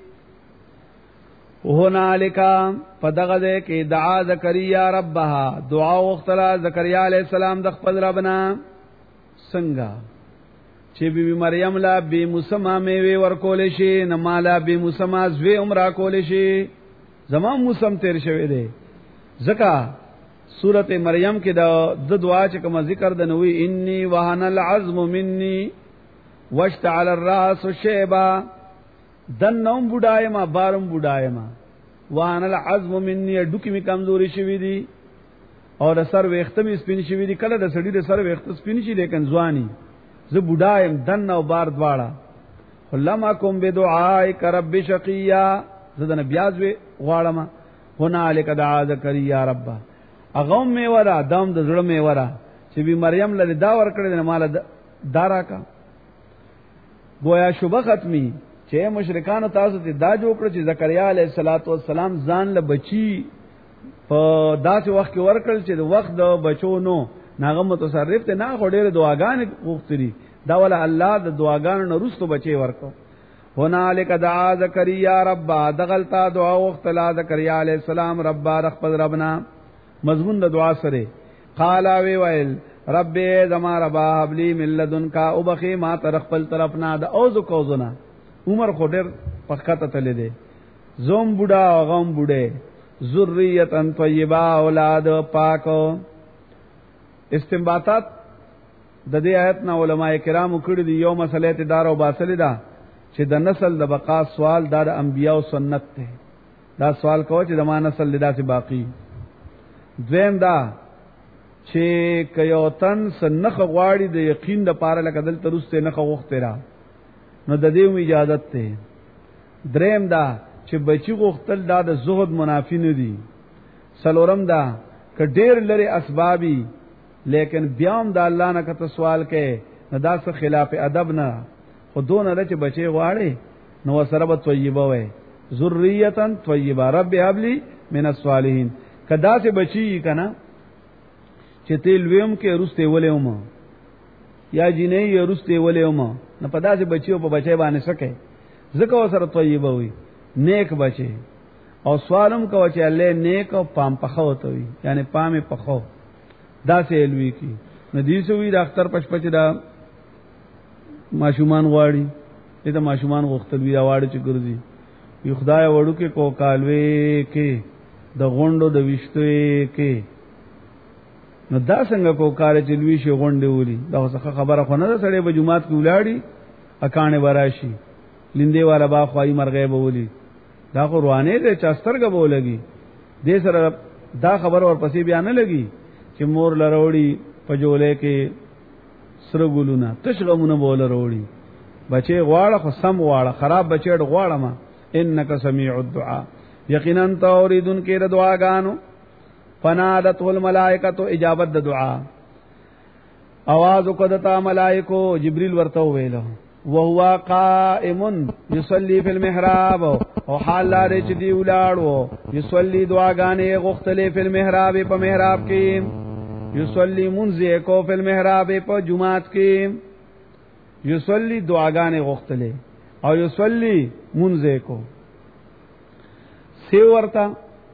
هنالک فدغه ځای کې دعا زکریا ربها دعا وختلا زکریا علی السلام د خپل ربنا څنګه چې بی مریم لا بی مسما میوه ورکول شي نه مالا بی مسما زوی عمر کول شي زمام موسم تیر شوی دی زکا سورته مریم کې د دعا چې کوم ذکر د نوې انی وهن العظم مني واشتعل الراس شيبا دنوم بډایما بارم بډایما وهن العظم مني ډوکی می کمزوري شوی دی اور سر وختم سپین شوی دی کله د سړی د سر وخت سپین شي لیکن ځواني ز بډایم دن او بار دواړه لما کوم بدعای رب شقیا زدن بیازوی غواړم هنالک دعا زکریا رب اغم می ورا دم د زړه می ورا چې بی مریم له دا ور کړی نه مال دارا کا گویا شوبه ختمی چې مشرکان تاسو ته دا جوړ کړ چې زکریا علیه السلام ځان له بچی په داسې وخت کې ورکړل چې د وخت د بچو نو ناغه متصرف ته نه غوډېره دعاګانې غوښتري دا ول الله د دعاګانو نه رستو بچي ورکو هنالک دعا زکریا رب دغلتا دعا وخت لا زکریا علیہ السلام رب رخل ربنا مضمون د دعا سره قال وی ویل رب زما ربا حبلی من لدنک او بخی ما ترخل طرفنا د اوذ کوزنا عمر خډر پخته تل دي زوم بوډا غم بوډه ذریه طیبه اولاد پاک استنباطات د دې آیت نه علماء کرام کړي دي یو مسله ته دار او باصله ده چې د نسل د بقا سوال د انبیاء او سنت ته دا سوال کوه چې د ما نسل لدا سي باقی. دویم دا چې کيوتن سنخ غواړي د یقین د پاره لکه دل ترسته نخ غوخته را نو د دې اجازه ته. دریم دا چې بچی غوختل دا د زهد منافی نه دي. سلورم دا ک ډیر لري اسبابي لیکن بیام د الله نه کته سوال کې نه دا څه خلاف ادب نه خودونه لچ بچي غواړي نو سره به طیبه وي ذریه طیبه رب هب لی من الصالحین. کدا سے بچی کنا چې تیل ویم کې رسته ولېوم یا جنې رسته ولېوم نه پدا سے بچیو په بچي باندې سکے زکه سره طیبه وي نیک بچي او سوالم کو چې الله نیک او پام پخو ته وي یعنی پامه پخو دا سه الوی کی ندیسوی د اختر پشپچ دا ماشومان غواړي دته ماشومان غختلوی دا واړي چې ګرځي یو خدای وړو کې کو کالوي کې د غوندو د وشتوي کې نو دا څنګه کو کار چې لوي شي غونډه ولي دا څه خبره خو نه سړې په جمعات کې ولاړی اکانه براشي لیندې والا با خوای مرغې بولی دا خو روانه دې چاسترګه بولګي دې سره دا خبر ورپسې بیان نه لګي چې مور لروړي پجولې کې سره ګلونه تشغمونه بول وروړي بچي غواړه خو سم غواړه خراب بچي غواړه ما انک سمیع الدعاء یقینا توریدن کې د دعاګانو فنادته الملائکه اجابت د دعا आवाज وکړه ملائکو جبريل ورته ویلو وهو قائم يصلي في المحراب او حال لري چې دی ولاړو يصلي دعاګانې غختلې په محراب په محراب کې يصلي منزه کو په محراب په جمعات کې يصلي دعاګانې غختلې او يصلي منزه کو سی ورتا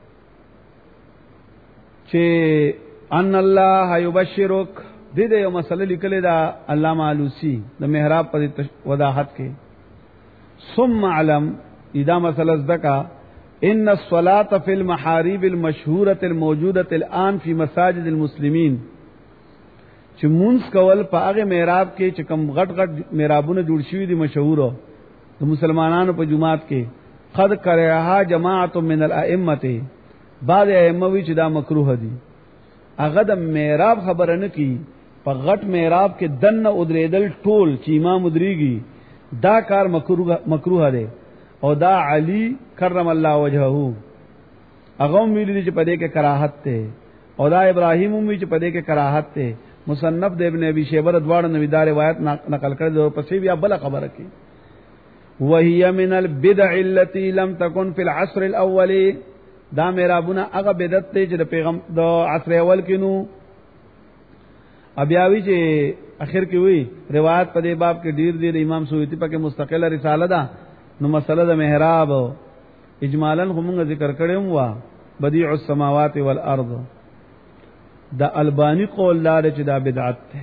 چې ان الله يبشرك دې دې یو مسله لیکلې دا علامه علوسی د محراب په وضاحت کې ثم علم اذا مسله ذکا ان الصلاه في المحاريب المشهوره الموجوده الان في مساجد المسلمين چې مونږ کول په هغه محراب کې چې کم غټ غټ محرابونه جوړ شوي دي مشهور د مسلمانانو په جمعات کې قد کرها جماعت من الائمه بعض ائمه وی چې دا مکروه دي هغه د محراب خبره نه کی په غټ محراب کې دنه ادریدل ټول چې امام ادریږي دا کار مکروه دی او دا علی کرم الله وجهه هغه ویل دي چې په دې کې کراهت ده او دا ابراهیم وی چې په دې کې کراهت ده مصنف د ابن ابي شيبه دواړه نویدار روایت نقل کړي او پسې بیا بل خبره کوي وهي من البدع التي لم تكن في العصر الاول دا محرابونه هغه بدعت ته چې د پیغمبر د عصر اول کې نو ابیاوی چې اخر کې وی روایت په دې باب کې ډیر امام سیوطی په کې مستقله رساله ده نو مسله د محراب اجمالاً هم ذکر کړم وا بديع السماوات والارض دا البانی قول دار چې دا بدعت ده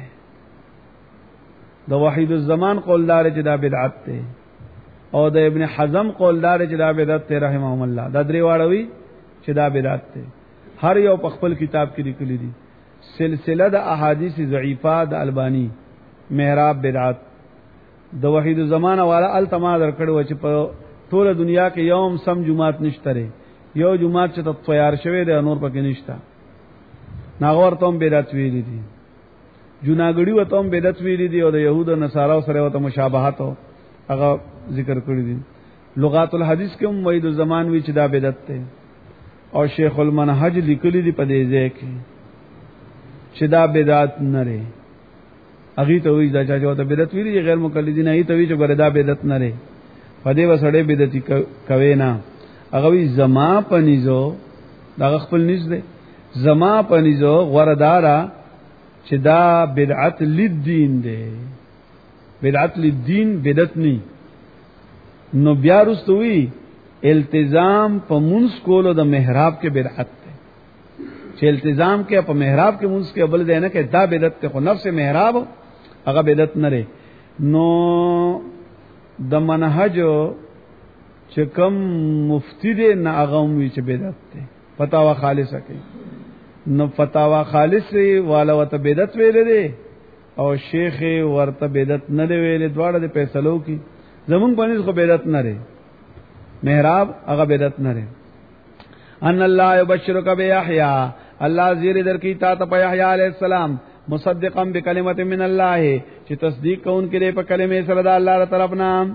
د وحید الزمان قول دار چې دا بدعت ده او د ابن حزم قول دار چې دا بدعت ده رحمهم الله دا درې واړوي چې دا بدعت ده هر یو په خپل کتاب کې لیکلي دي سلسله د احادیث ضعیفه د البانی محراب بدعت د وحید الزمان والا التما درکړو چې په ټول دنیا کې یوم سم جمعات نشته یو جمعات چې تیار شوی دی نور پکې نشته ناغور تم بدعت ویلي دي جناګړي وته هم بدعت ویلي دي او د يهود او نصارا سره وته مشابهت هغه ذکر کړی دي لغات الحدیث کې هم وحید الزمان وی چې دا بدعت ده او شیخ المنهج لیکلی دی په دې ځای کې چې دا بدعت نه لري اغه ته وی دا چې دا بدعت ویلي غیر مقلدین ای ته وی چې ګره دا بدعت نه لري په دې وسړې بدعتي کوي نه هغه وی زما پنيزو دا خپل نږدې زما پنيزو غوردارا چې دا بدعت للدین دی بدعت للدین بدعت نه نو بیا رستوي التزام په منځ کولو د محراب کې بدعت ده چې التزام کې په محراب کې منځ کې بل دی نه کې دا بدعت ته خو نفس محراب هغه بدعت نه لري نو د منهج چې کوم مفتی دی نه هغه وی چې بدعت ده فتاوا خالصه کې نو فتاوا خالص والا وته بدعت ویل دي او شیخ ورته بدعت نه ویل دواړه د فیصلو کې زمون باندې خو بدعت نه لري محراب هغه بدعت نه لري ان الله یبشرک بیحیی الله زیر در کی تا ته یحیی علیہ السلام مصدقا بکلمت من الله چې تصدیق کوونکی په کلمې سره د الله طرف نام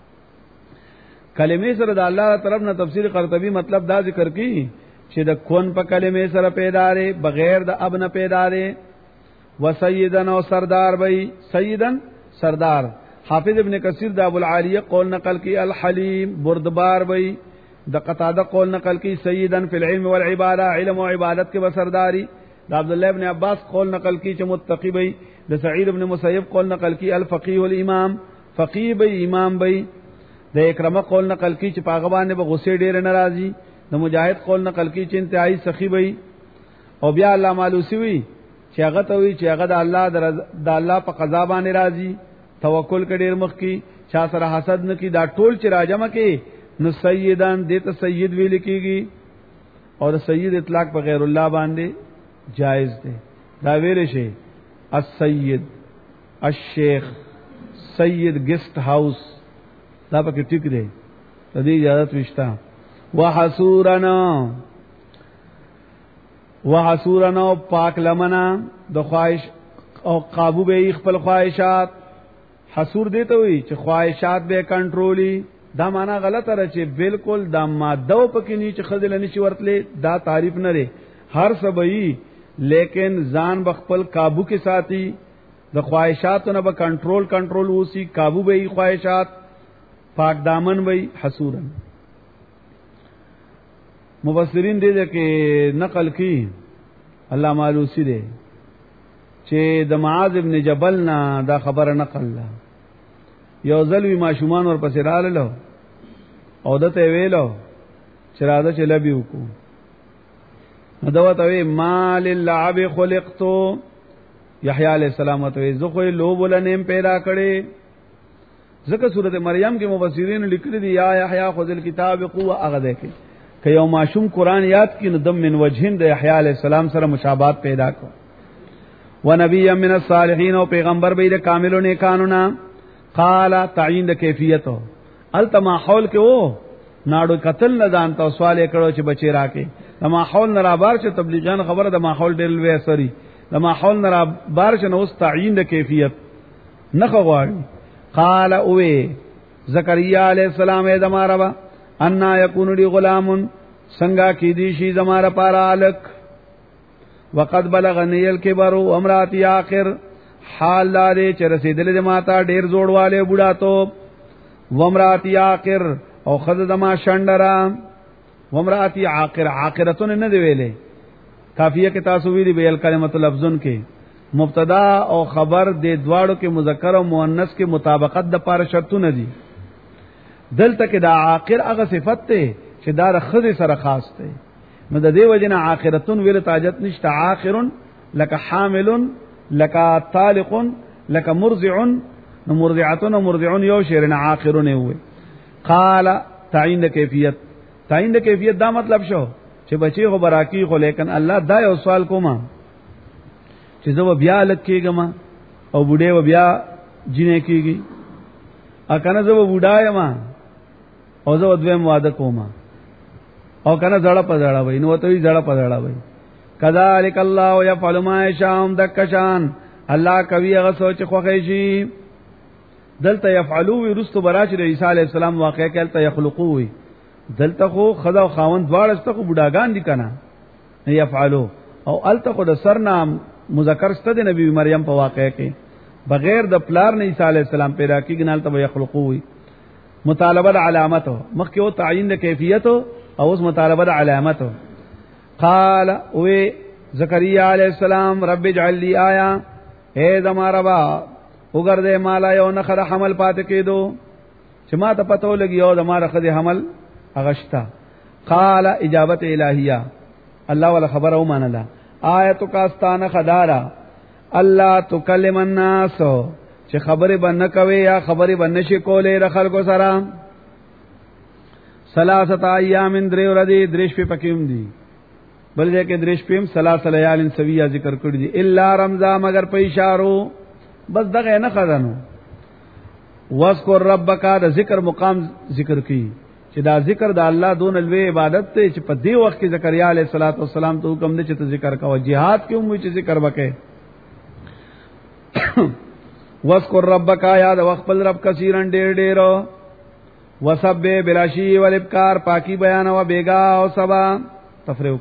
کلمې سره د الله طرف نه تفسیر قرطبی مطلب دا ذکر کی چې د کون په کلمې سره پیدا لري بغیر د اب نه پیدا لري وسیدن او سردار وي سیدن سردار حافظ ابن کثیر د ابو العالیہ قول نقل کی الحلیم بردبار وي د قتاده قول نقل کی سیدن فی العلم والعباده علم و عبادت کې بسرداری د عبد الله ابن عباس قول نقل کی چې متقی وي د سعید ابن مسیب قول نقل کی الفقيه والامام فقيه وي امام وي د اکرمه قول نقل کی چې پاغه باندې به غصه ډیر ناراضي د مجاهد قول نقل کی چې انتهایی سخی وي او بیا الله مالوسی وي چې هغه ته وي چې هغه د الله په قضا باندې راضي توکل کډیر مخ کی چا سره حسد نه کی دا ټول چې راجمه کې نو سیدان دته سید ویل کیږي او د سید اطلاق په غیر الله باندې جائز دی دا ویل شي السید الشیخ سید گیسٹ هاوس دا پکې ټیک دی د دې اجازه وشتا وحسورنا پاک لمنا د خواهش او قابو به خپل خواهشات حسور دیته وي چې خواهشات به کنټرولي دا معنا غلطه را چې بالکل دا ماده پکې نه چې خذل نشي ورتله دا تعریف نه لري هر سبي لیکن ځان بخپل قابو کې ساتي د خواهشاتو نه به کنټرول وسی قابو به خواهشات پاک دامن وي حسورن مفسرین دې کې نقل کی علامہ علوسی دې چې د معاذ ابن جبل نه دا خبره نقل لا یو ځلوي ماشومان ور پسې رااله او دته ویلو چې راځه چې لبي وکړو نو دا وی مال اللعب خلقتو یحیی علیہ السلام ته زه خو لوب ولنیم پیدا کړي ځکه سورته مریم کې مفسرین لیکلي دي یا یحیی خذ الكتاب قوه هغه ده کې که یو معشوم قران یاد کین دم من وجهین د یحیی علی السلام سره مشابهت پیدا کو و نبی من الصالحین او پیغمبر به د کاملو نه قانونا قال تعین د کیفیتو التما حول کې وو ناړو قتل نه ځان ته سوال کړو چې بچی راکې د ماحول نه رابار چې تبلیغیان خبره د ماحول ډېر لوي سری د ماحول نه رابار چې نو تعین د کیفیت نه غواړي قال اوه زکریا علی السلام ای دماربا ان یکون لی غلام څنګه کی دی شي زماره پارا الک وقد بلغنی الکبر و امراتی اخر حال لاره چې رسیدل د ماتا ډیر جوړواله بوډا تو و امراتی اخر او خد دما شندرا و امراتی عاقر عاقرتون نه دی ویلې کافیه کې تاسو ویلي بیل کلمت لفظن کې مبتدا او خبر د دواړو کې مذکر او مؤنث کې مطابقت د پاره شرطونه دي دلته کې دا عاقر هغه صفت ته چې دا خذ سره خاص ته نو د دې وجنه عاقرتون ویل تاجت نشته عاقر لك حامل لك طالق لك مرضع نو مرضعتون او مرضعون یو شعر نه عاقرون وي قال تعین د کیفیت دا مطلب شو چې بچي خو براکی خو لیکن الله دا یو سوال کوم چې زه بیا لکېګم او بوډه و بیا جنې کېږي اکنه زه بوډا یم او زه دویم واده کوم او کنه زړه په زړه وای نو ته یې زړه په زړه وای کذالک الله یفعل ما یشاء دکشان الله کوي هغه سوچ خوښی شي دلته یفعلوا ورستو براچ د عیسی علی السلام واقع کله یخلقوا دلته خو خدا او خاوند دواړه ست خو بډاګان دي کنه یفعلوا او الته خو د سرنام مذکر ست د نبی مریم په واقع کې بغیر د پلار نه عیسی علی السلام پیدا کیږي نه ته یخلقوا مطالبه د علامت مخکې او تعیین د کیفیت او اوس مطالبه د علامت قال او زکریا علیہ السلام رب اجعل لی آیا اے زما ربا وګرځه مالا یو نخره حمل پات کېدو چې ما ته پته ولګي او زما رخه حمل اغشتا قال اجابت الہیہ الله ولا خبر او منلا آیت کاستانه خدارا الله تکلم الناس چې خبره بنه کوي یا خبره بنه شي کولې رخل کو سره ثلاثه ایام درې ورځې درش په پکیم دي بل ځکه درش پم ثلاثه لیال سویه ذکر کړی دي الا رمضان مگر په اشارو بس دغه نه خدانو واذکر ربک دا ذکر مقام ذکر کی چې دا ذکر د الله دون لوی عبادت ته چې په دې وخت کې زکریا علیه السلام ته حکم دی چې ته ذکر کوه. jihad کې هم چې ذکر وکې. واذکر ربک یاد وخپل رب کثیرن ډېر ډېر وسبح بالعشی والابکار پاکی بیان او بیگا او سبا تفریح.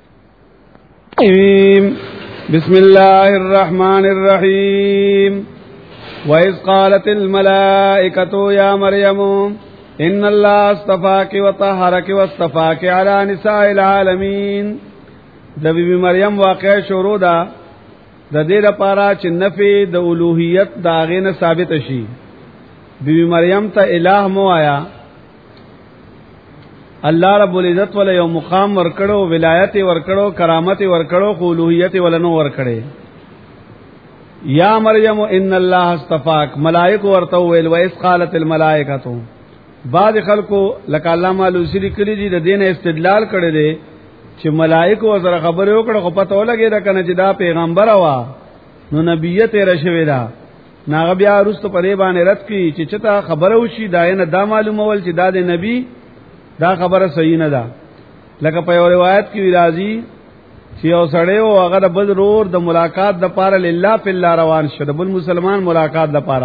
بسم الله الرحمن الرحیم. وَإِذْ قَالَتِ الْمَلَائِكَةُ يَا مَرْيَمُ إِنَّ اللَّهَ اصْطَفَاكِ وَطَهَّرَكِ وَاصْطَفَاكِ عَلَى نِسَاءِ الْعَالَمِينَ. د بیبي مریم واقعه شروع ده د دې لپاره چې نفي د اولوہیت دا غینه ثابت شي. بیبي مریم ته الہ مو آیا، الله رب العزت ول یو مقام ورکړو، ولایت ورکړو، کرامت ورکړو، خو اولوہیت ولنو ورکړي. یا مریم ان الله اصطفاک، ملائکه ورته ویل و اس قالت الملائکه. بعض خلکو لکه علامه لوسی کلی دي د دین استدلال کړي دي چې ملائکه وزره خبره وکړه خو پته ولګی دا کنه چې دا پیغمبر وا نو نبیت رشوي دا ناغه بیا رست پرې باندې رد کی چې چتا خبره وشي دا نه دا معلومول چې دا د نبی دا خبره صحیح نه ده. لکه په یو روایت کې راځي چې یو سړی او هغه د بل رور د ملاقات د پاره لله فی الله روان شه، د بل مسلمان ملاقات د پاره.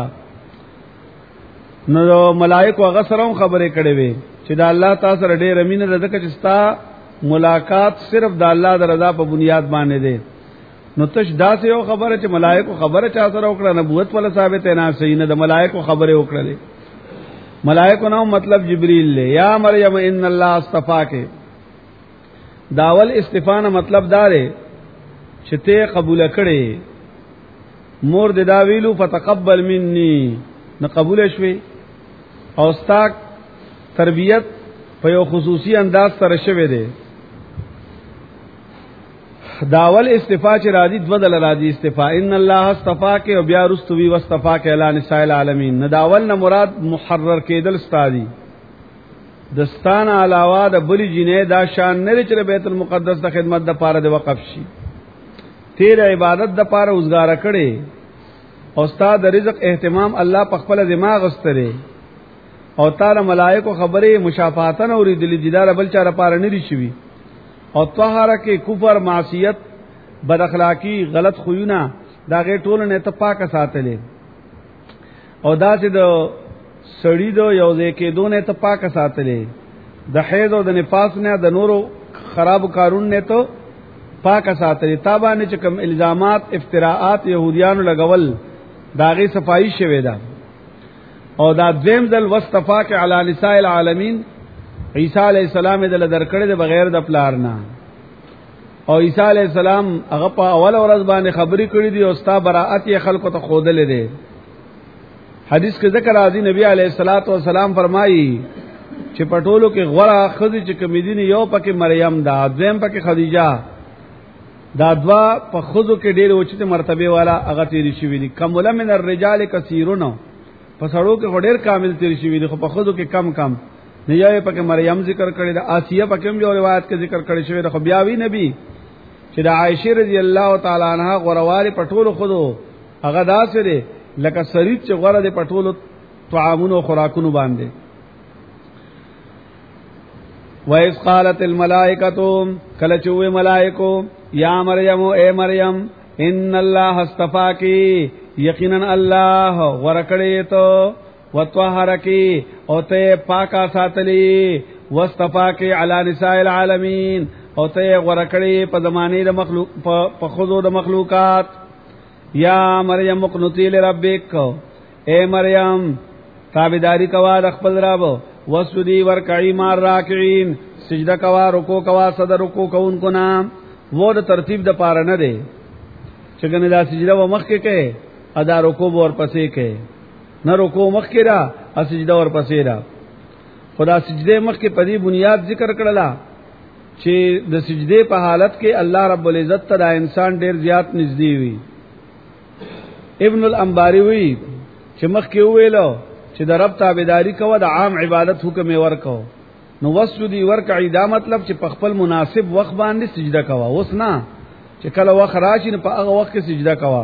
نو ملائکه هغه سره خبرې کړې وي چې دا الله تعالی سره ډېر امین ده چې ستا ملاقات صرف د الله د رضا په بنیاد باندې ده. نو تش داسې یو خبره چې ملائکه خبره چا سره وکړه، نبوت ولا ثابت نه صحیح نه، د ملائکه خبره وکړه. ملائکه نو مطلب جبرئیل له یا مریم ان الله اصطفاک. داول استفانه مطلب داره چې ته قبول کړي، مور د دا ویلو فتقبل مني نو قبول شوي، او استاک تربیت په یو خصوصي انداز سره شوه دی. داول استفا چې راځي دو دل راځي استفا ان الله اصطفاک او بیا رستوی واصطفاک اعلی نساء العالمین. نداول نه مراد محرر کېدل استادی دستان علاوه د بلی جنې دا شان نه چې بیت المقدس د خدمت د پاره د وقف شي، تیر عبادت د پاره اوسګار کړي، او استاد رزق اهتمام الله په خپل دماغ استره، او تعالی ملائکه خبره مشافاتن او ریدلی دیدار بل چا پاره نه شي. او طهاره کې کفر، معصیت، بد اخلاقی، غلط خوونه دا غي ټول نه ته پاک ساتلې، او دا چې د سړی دو یو ځکه دونه ته پاک ساتلې، د حیض او د نفاس نه د نورو خراب کارون نه ته پاک ساتلې. تابانه چې کوم الزامات افتراءات يهوديانو لګول داغي صفائی شوه دا. او دا دویم ذل واصطفاک علی نساء العالمین، عیسی علیہ السلام دل درکړه د بغیر د پلار نه، او عیسی علیہ السلام هغه په اول ورځ باندې خبرې کړې دي او ستا براءت یې خلکو ته خودلې ده. حدیث کې ذکر راځي نبی علیہ الصلوۃ والسلام فرمایي چې پټولو کې غوړه خدي چې کمیدینه یو پکې مریم دا، دویم پکې خدیجه دا، دوا په خودو کې ډېر اوچته مرتبه والا هغه تیری شوی دي. کمل من الرجال کثیرون، په سړو کې ډېر کامل تیری شوی دي، خو په خودو کې کم کم. نه یې پکې مریم ذکر کړی دا، آسیه پکې هم یو روایت کې ذکر کړی شوی دا، خو بیا وی نبی چې دا عائشه رضی الله تعالی عنها غوروالي پټولو خودو هغه داسې دي لکه سریت چې غوړه دي پټولو طعامونو خوراکونو باندې. وَإِذْ قَالَتِ الْمَلَائِكَةُ کله چې وې ملائکو یا مریم اے مریم ان الله اصطفاکی، یقینا الله ورکړې ته، وطهرکی او ته پاکا ساتلی، واصطفاکی علی نساء العالمین او ته ورکړې په زمانه د مخلوق په خودو د مخلوقات. یا مریم مقنوتی لربک، اے مریم تابعداری کوا د خپل رب، وسجدی ورکعی مار راکعين، سجده کوا، رکوع کوا، صدر رکوع کوونکو نام. وہ د ترتیب د پاره نه دی چې ګنې دا سجده و مخ کې کې ادا رکوع ور پسې کې، نه رکوع مخ کې را او سجده ور پسې را. خدا سجده مخ کې پدی بنیاد ذکر کړلا چې د سجده په حالت کې الله رب العزت ته دا انسان ډیر زیات نږدې وي. ابن الانباری وی چې مخ کې ویلو چې د رب تابعداري کوه، د عام عبادت حکم ورکو، نو وسجدي ورکعي دا مطلب چې په خپل مناسب وخت باندې سجده کوه، اوس نه چې کله وخت راشي نه په هغه وخت کې سجده کوه.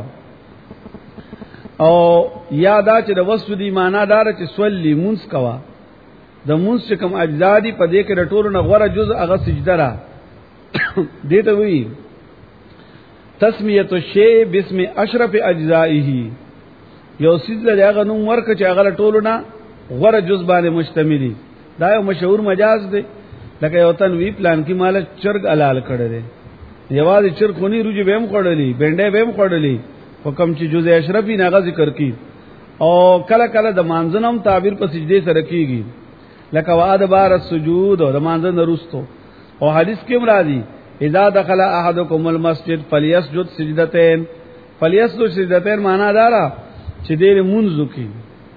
او یادا چې د وسجدي معنا دار چې صلی مونږ کوه، د مونږ چې کوم اجزا دي په دې کې د ټولو نه غوړه جزء هغه سجده را دې ته وی تسمیه الشیء باسم اشرف اجزائه یو سجده هغه نوم ورکه چې هغه ټولو نه غوړه جزء باندې مشتمل دي دا یو مشهور مجاز دی لکه یو تن وی پلان کې مال چرګ حلال کړی دی یوازې چرګ خونی روجي بهم خړلې بنډې بهم خړلې حکم چې جزء اشرفی نه ذکر کی او کله کله د مانځنم تعبیر په سجده سره کیږي لکه وادبار السجود او د مانځن وروستو او حدیث کې مرادي اذا دخل احدكم المسجد فليسجد سجدتين فليسجد سجدتين معنا دارا چې دې منځ کی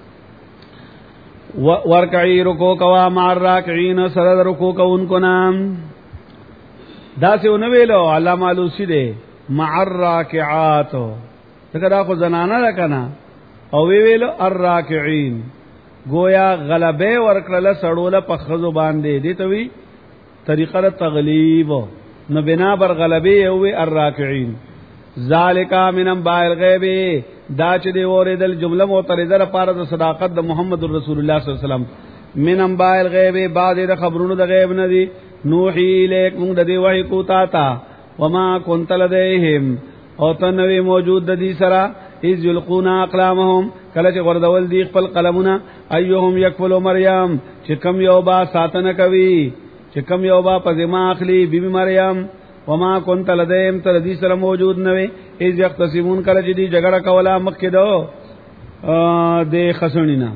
ورکعی رکو کوا مع الراکعین سره رکو کوونکو نام دا څه ونویلو علامه علوسی دې مع الراکعات څنګه دا خو زنانه ده کنه او ویلو الراکعین گویا غلبه ورکړل سړول په خزو باندې دي ته وی طریقه تغلیب نو بنا بر غلبه او الراکعین ذالک من انباء الغیب دا چې دی اوریدل جمله معترضه لپاره د صداقت د محمد رسول الله صلی الله علیه وسلم من انباء الغیب بعد د خبرونو د غیب نه دي نوحی الیک موږ د دې وحی کو تا وما كنت لديهم او تنوی موجود د دې سره اذ یلقون اقلامهم کله چې وردول دی خپل قلمونه ايهم يكفل مریم چې کم یو با ساتنه کوي چې کم یو با پزما اخلي بیبي مریم وما كنت لديهم تر دې سره موجود نه وي اذ يختصمون کله چې دی جګړه کوله مکه دو د خسنینا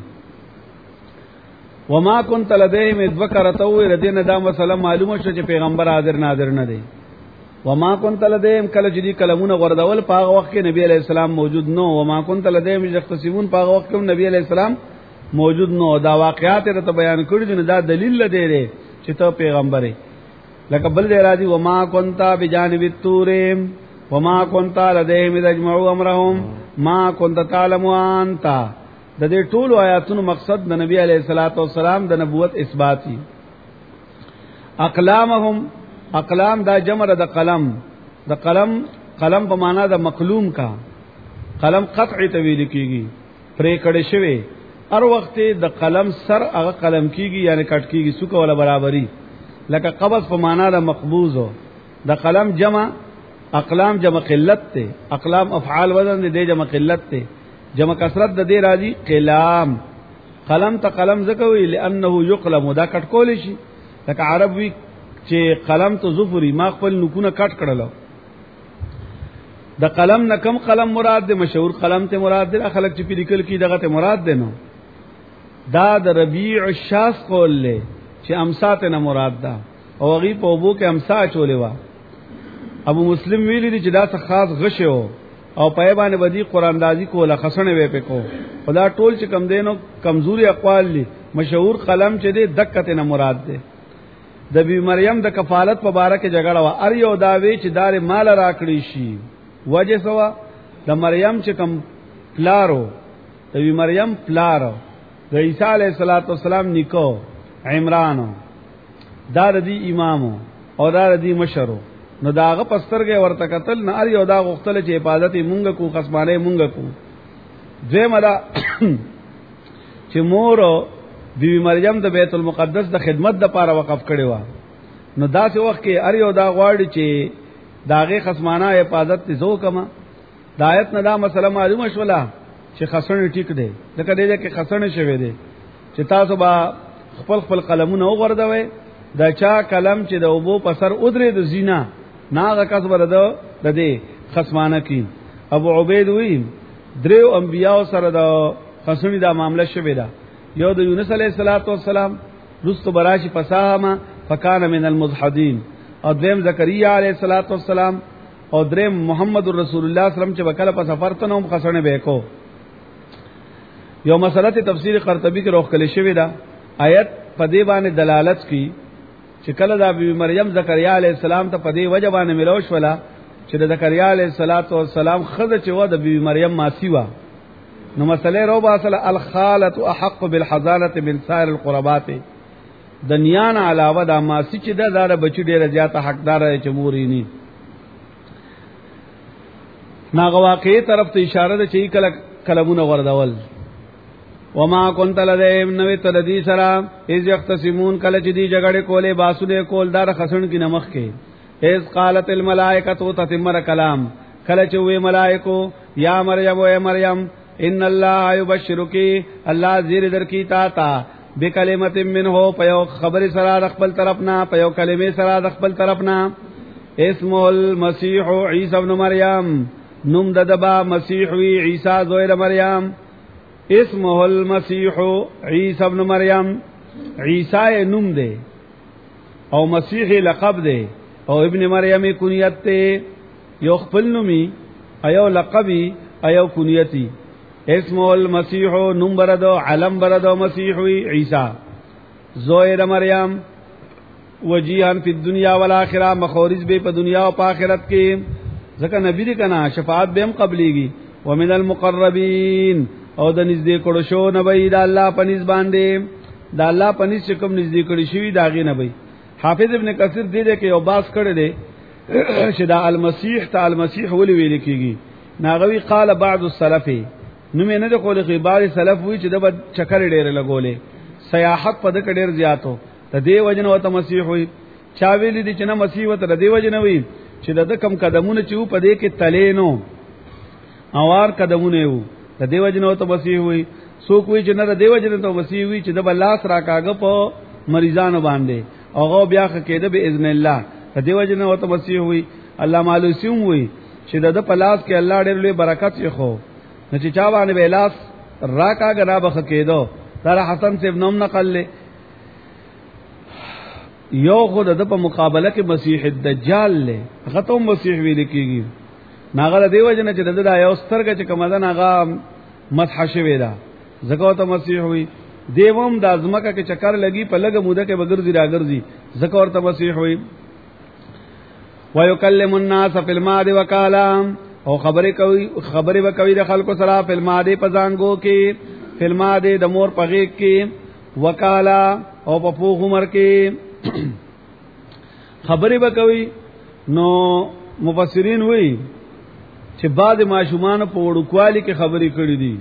وما كنت لديهم اذ ذكرتو ردين دا مسله معلومه شو چې پیغمبر حاضر ناظر نه دی وما كنت لديهم کله چې دی کلمونه وردول په هغه وخت کې نبی عليه السلام موجود نو وما كنت لديهم يختصمون په هغه وخت کې نبی عليه السلام موجود نو دا واقعات ته بیان کړی دي دا دلیل لري چې ته پیغمبرې لکه بل دی راځي وما كنت بجانب الطور وما كنت لديهم يجمعوا امرهم ما كنت تعلم انت د دې ټول آیاتونو مقصد د نبی عليه الصلاه والسلام د نبوت اثباتي اقلامهم اقلام دا جمع د قلم د قلم په معنا د مقلوم کا قلم قطعی تویل کیږي پرې کړه شوی هر وخت د قلم سر هغه قلم کیږي یعنی کټ کیږي سوکه ولا برابرۍ لکه قبض په معنا د مقبوض د قلم جمع اقلام جمع قلت ته اقلام افعال وزن دې جمع قلت ته جمع کثرت د دې راځي قلام قلم ته قلم زکوي لانه يقلم دا کټ کول شي لکه عرب وی چې قلم ته زفری ما خپل نکونه کټ کړل د قلم نه کم قلم مراد دی مشهور قلم ته مراد دی خلک چې لیکل کی دغه ته مراد دی نو دا د ربيع الشاس قول له چې امسات نه مراد ده او غي په وبو کې امسا چولې وا ابو مسلم ویلی دی چې دا څه خاص غشه او پای باندې بدی قران دازي کوله خسنه وې په کو خدا ټول چې کم دینو کمزوري اقوال لی مشهور قلم چې دی دقته نه مراد ده د بی مریم د کفالت په باره کې جګړه وا ار یو داوی چې دار مال راکړي شي وجه سوا د مریم چې کم پلارو د بی مریم پلارو د عیسی علیه السلام نیکو عمران دار دی امامو او دار دی مشرو نو داغه پسترګه ورته قتل نه ار یو دا غختل چې عبادت مونږ کو خصمانه مونږ کو زمدا چې مورو بیبي مریم د بیت المقدس د خدمت د پاره وقف کړي و نو داسې وخت کې ار یو دا غواړي چې داغه خصمانه حفاظت زو کما د آیت نه دا مسله معلومه شولا چې خسن ټیک دی ځکه دې کې خسن شوی دی چې تاسو با خپل قلمونه وګرځوي دا چا قلم چې د اوبو په سر ودرې د زینا ناغه کسب ده د دې خصمانه کی ابو عبید وی دریو انبیاء سره د خسنی دا معاملې شوی دا یو د یونس علیه السلام رست براشی فساهما فکان من المضحدین او دریم زکریا علیه السلام او دریم محمد رسول الله صلی الله علیه وسلم چې وکاله په سفر ته نو خسنه به کو یو مسله تفسیر قرطبی کې روخ کلی شوی دا آیت په دې باندې دلالت کی چې کله د بیبي مریم زکریا علیه السلام ته په دې وجه باندې ملوش ولا چې د زکریا علیه السلام خزه چې و د بیبي مریم ماسی و نو مسله رو باصله الخاله احق بالحضانه من سائر القربات دنیا نه علاوه د ماسی چې د زړه بچی ډیره زیاته حقدار دی چې مورینی ناغه واقعي طرف ته اشاره ده چې کله کلمونه وردول وما كنت لديهم نوی تلدی سرا اذ یختصمون کله چې دی جګړه کولې باسونه کول دار خسن کی نمخ کې اذ قالت الملائکه تتمر کلام کله چې وې ملائکو یا مریم و مریم ان الله یبشرک الله زیر درکی تا بکلمت منه پیو خبر سرا د خپل طرفنا پیو کلمې سرا د خپل طرفنا اسم المسیح عیسی ابن مریم نوم دبا مسیح وی عیسی زویر مریم اسمه المسیح عیسی ابن مریم عیسی نوم دے او مسیح لقب دے او ابن مریم کنیت تے یو خپل نومی ایو لقبی ایو کنیتی اسمه المسیح نوم بردو علم بردو مسیحوی عیسی زویر مریم وجیہن فی الدنیا والآخرہ مخورز بے پا دنیا و پا آخرت کے ذکر نبی دی کنا شفاعت بے ہم قبلیگی ومن المقربین او د نږدې کړو شو نبی دا الله پنځ باندې دا الله پنځ چې کوم نږدې کړی شوی داغه نبی حافظ ابن کثیر دې کې یو باس کړی دی چې دا المسیح ته المسیح ولي ویل کیږي ناغوی قال بعض السلف نو مې نه د قول کې بعض سلف وی چې د چکر ډېر لګولې سیاحت په د ډېر زیاتو د دې وجنه وته مسیح وی چا ویل دي چې نه مسیح وته د دې وجنه وی چې د کم قدمونه چې په دې کې تلینو اوار قدمونه وو د دیو جنو ته مسیح وي سو کوئی چې نه د دیو جنو ته مسیح وي چې د الله سره کاغه په مریضانو باندې اوغه بیا کېده به اذن الله د دیو جنو ته مسیح وي الله مالوسیم وي چې د پلاس کې الله ډېر لوی برکت یې خو نه چې چا باندې به لاس راکاګه را بخ کېدو در حسن سے نوم نقل له یو خود د په مقابله کې مسیح الدجال له ختم مسیح ویل کېږي ناغه دیو جن چې دغه یو سترګه چې کومه ده ناغه مسح شوی دا زکوت مسیح وي دیوم د ازمکه کې چکر لګي په لګه موده کې بغرزي راګرزي زکوت مسیح وي ويكلم الناس في الماض وكلام او خبرې وکوي د خلکو سره په الماضي پزانګو کې په الماضي د مور پغې کې وکالا او په پوغ عمر کې خبرې وکوي نو مفسرین وایي چې بعد ماشومان په وړوکوالي کې خبرې کړې دي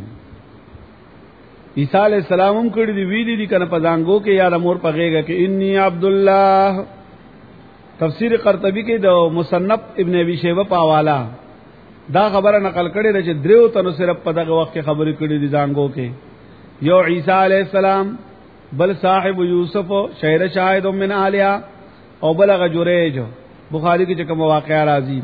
عیسی علی السلام هم کړې دي وی دي کنه پزانګو کې یا مور پغېګه کې انی عبد الله تفسیر قرطبی کې د مصنف ابن ابي شیبه په حواله دا خبره نقل کړي چې دریو تنو صرف په دغه وخت کې خبرې کړې دي ځانګو کې یو عیسی علی السلام بل صاحب یوسف شهر شاهد من الیا او بلغ جریج بخاری کې کوم واقعا راځي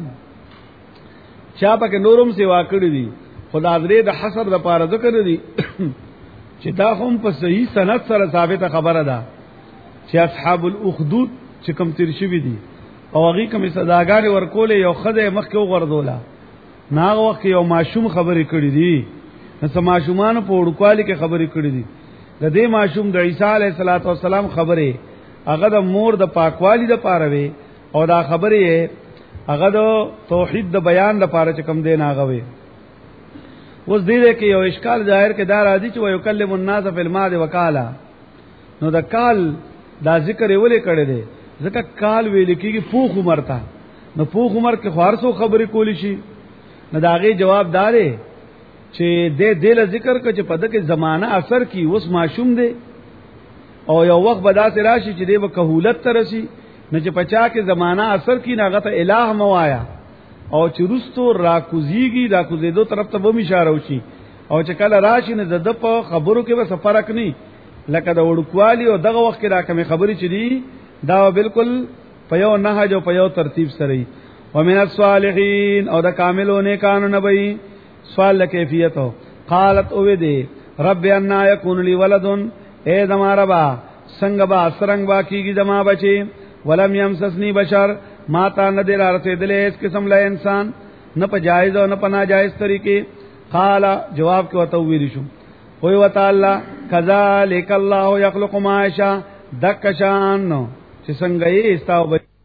چا پکې نورم سیوا کړی دي خدا درې د حسر د پاره ذکر دي چې دا هم په صحیح سند سره ثابته خبره ده چې اصحاب الاخدود چې کوم تیر شوی دي او هغه کوم صداګانې ورکولې یو خدای مخکې وغورځولا ناغه وخت یو ماشوم خبرې کړې دي نو ماشومان په وړوکوالي کې خبرې کړې دي د دې ماشوم د عیسی علیه السلام خبره هغه د مور د پاکوالي د پاره وي او دا خبره هغه د توحید د بیان لپاره چې کوم دین هغه وي اوس دې کې یو اشکال ظاهر کې دا راځي چې وو کلم الناس فی الماض وکالا نو د کال دا ذکر یې ولې کړی دی ځکه کال ویل کېږي پوخ عمر ته نو پوخ عمر کې خارسو خبرې کولی شي نو داغه جواب دارې چې دې دل ذکر کړي چې په دغه زمانہ اثر کی اوس معشوم دی او یو وخت به داسې راشي چې دې به کهولت ترسي نه چې پچا کې زمانہ اثر کی ناغه ته الہ موایا او چې رستو راکوزیدو طرف ته به اشاره وشي او چې کله راشي نه د په خبرو کې به فرق نه لکه د وړکوالي او دغه وخت کې راکمه خبرې چي دي دا بالکل په یو نهج او په یو ترتیب سره ومن الصالحین او د کاملونه کانو نبی سوال کیفیت ہو قالت او دے رب انا یکون لی ولدن اے زما ربا سنگ با سرنگ با کیږي زما بچي ولم یمسسنی بشر ما تا نه دل ارته دل اس قسم لا انسان نه په جایز او نه په ناجایز طریقې قال جواب کې وته ویل شو وی وتعالى کذالک الله یخلق ما یشاء دک شان چې څنګه یې استاو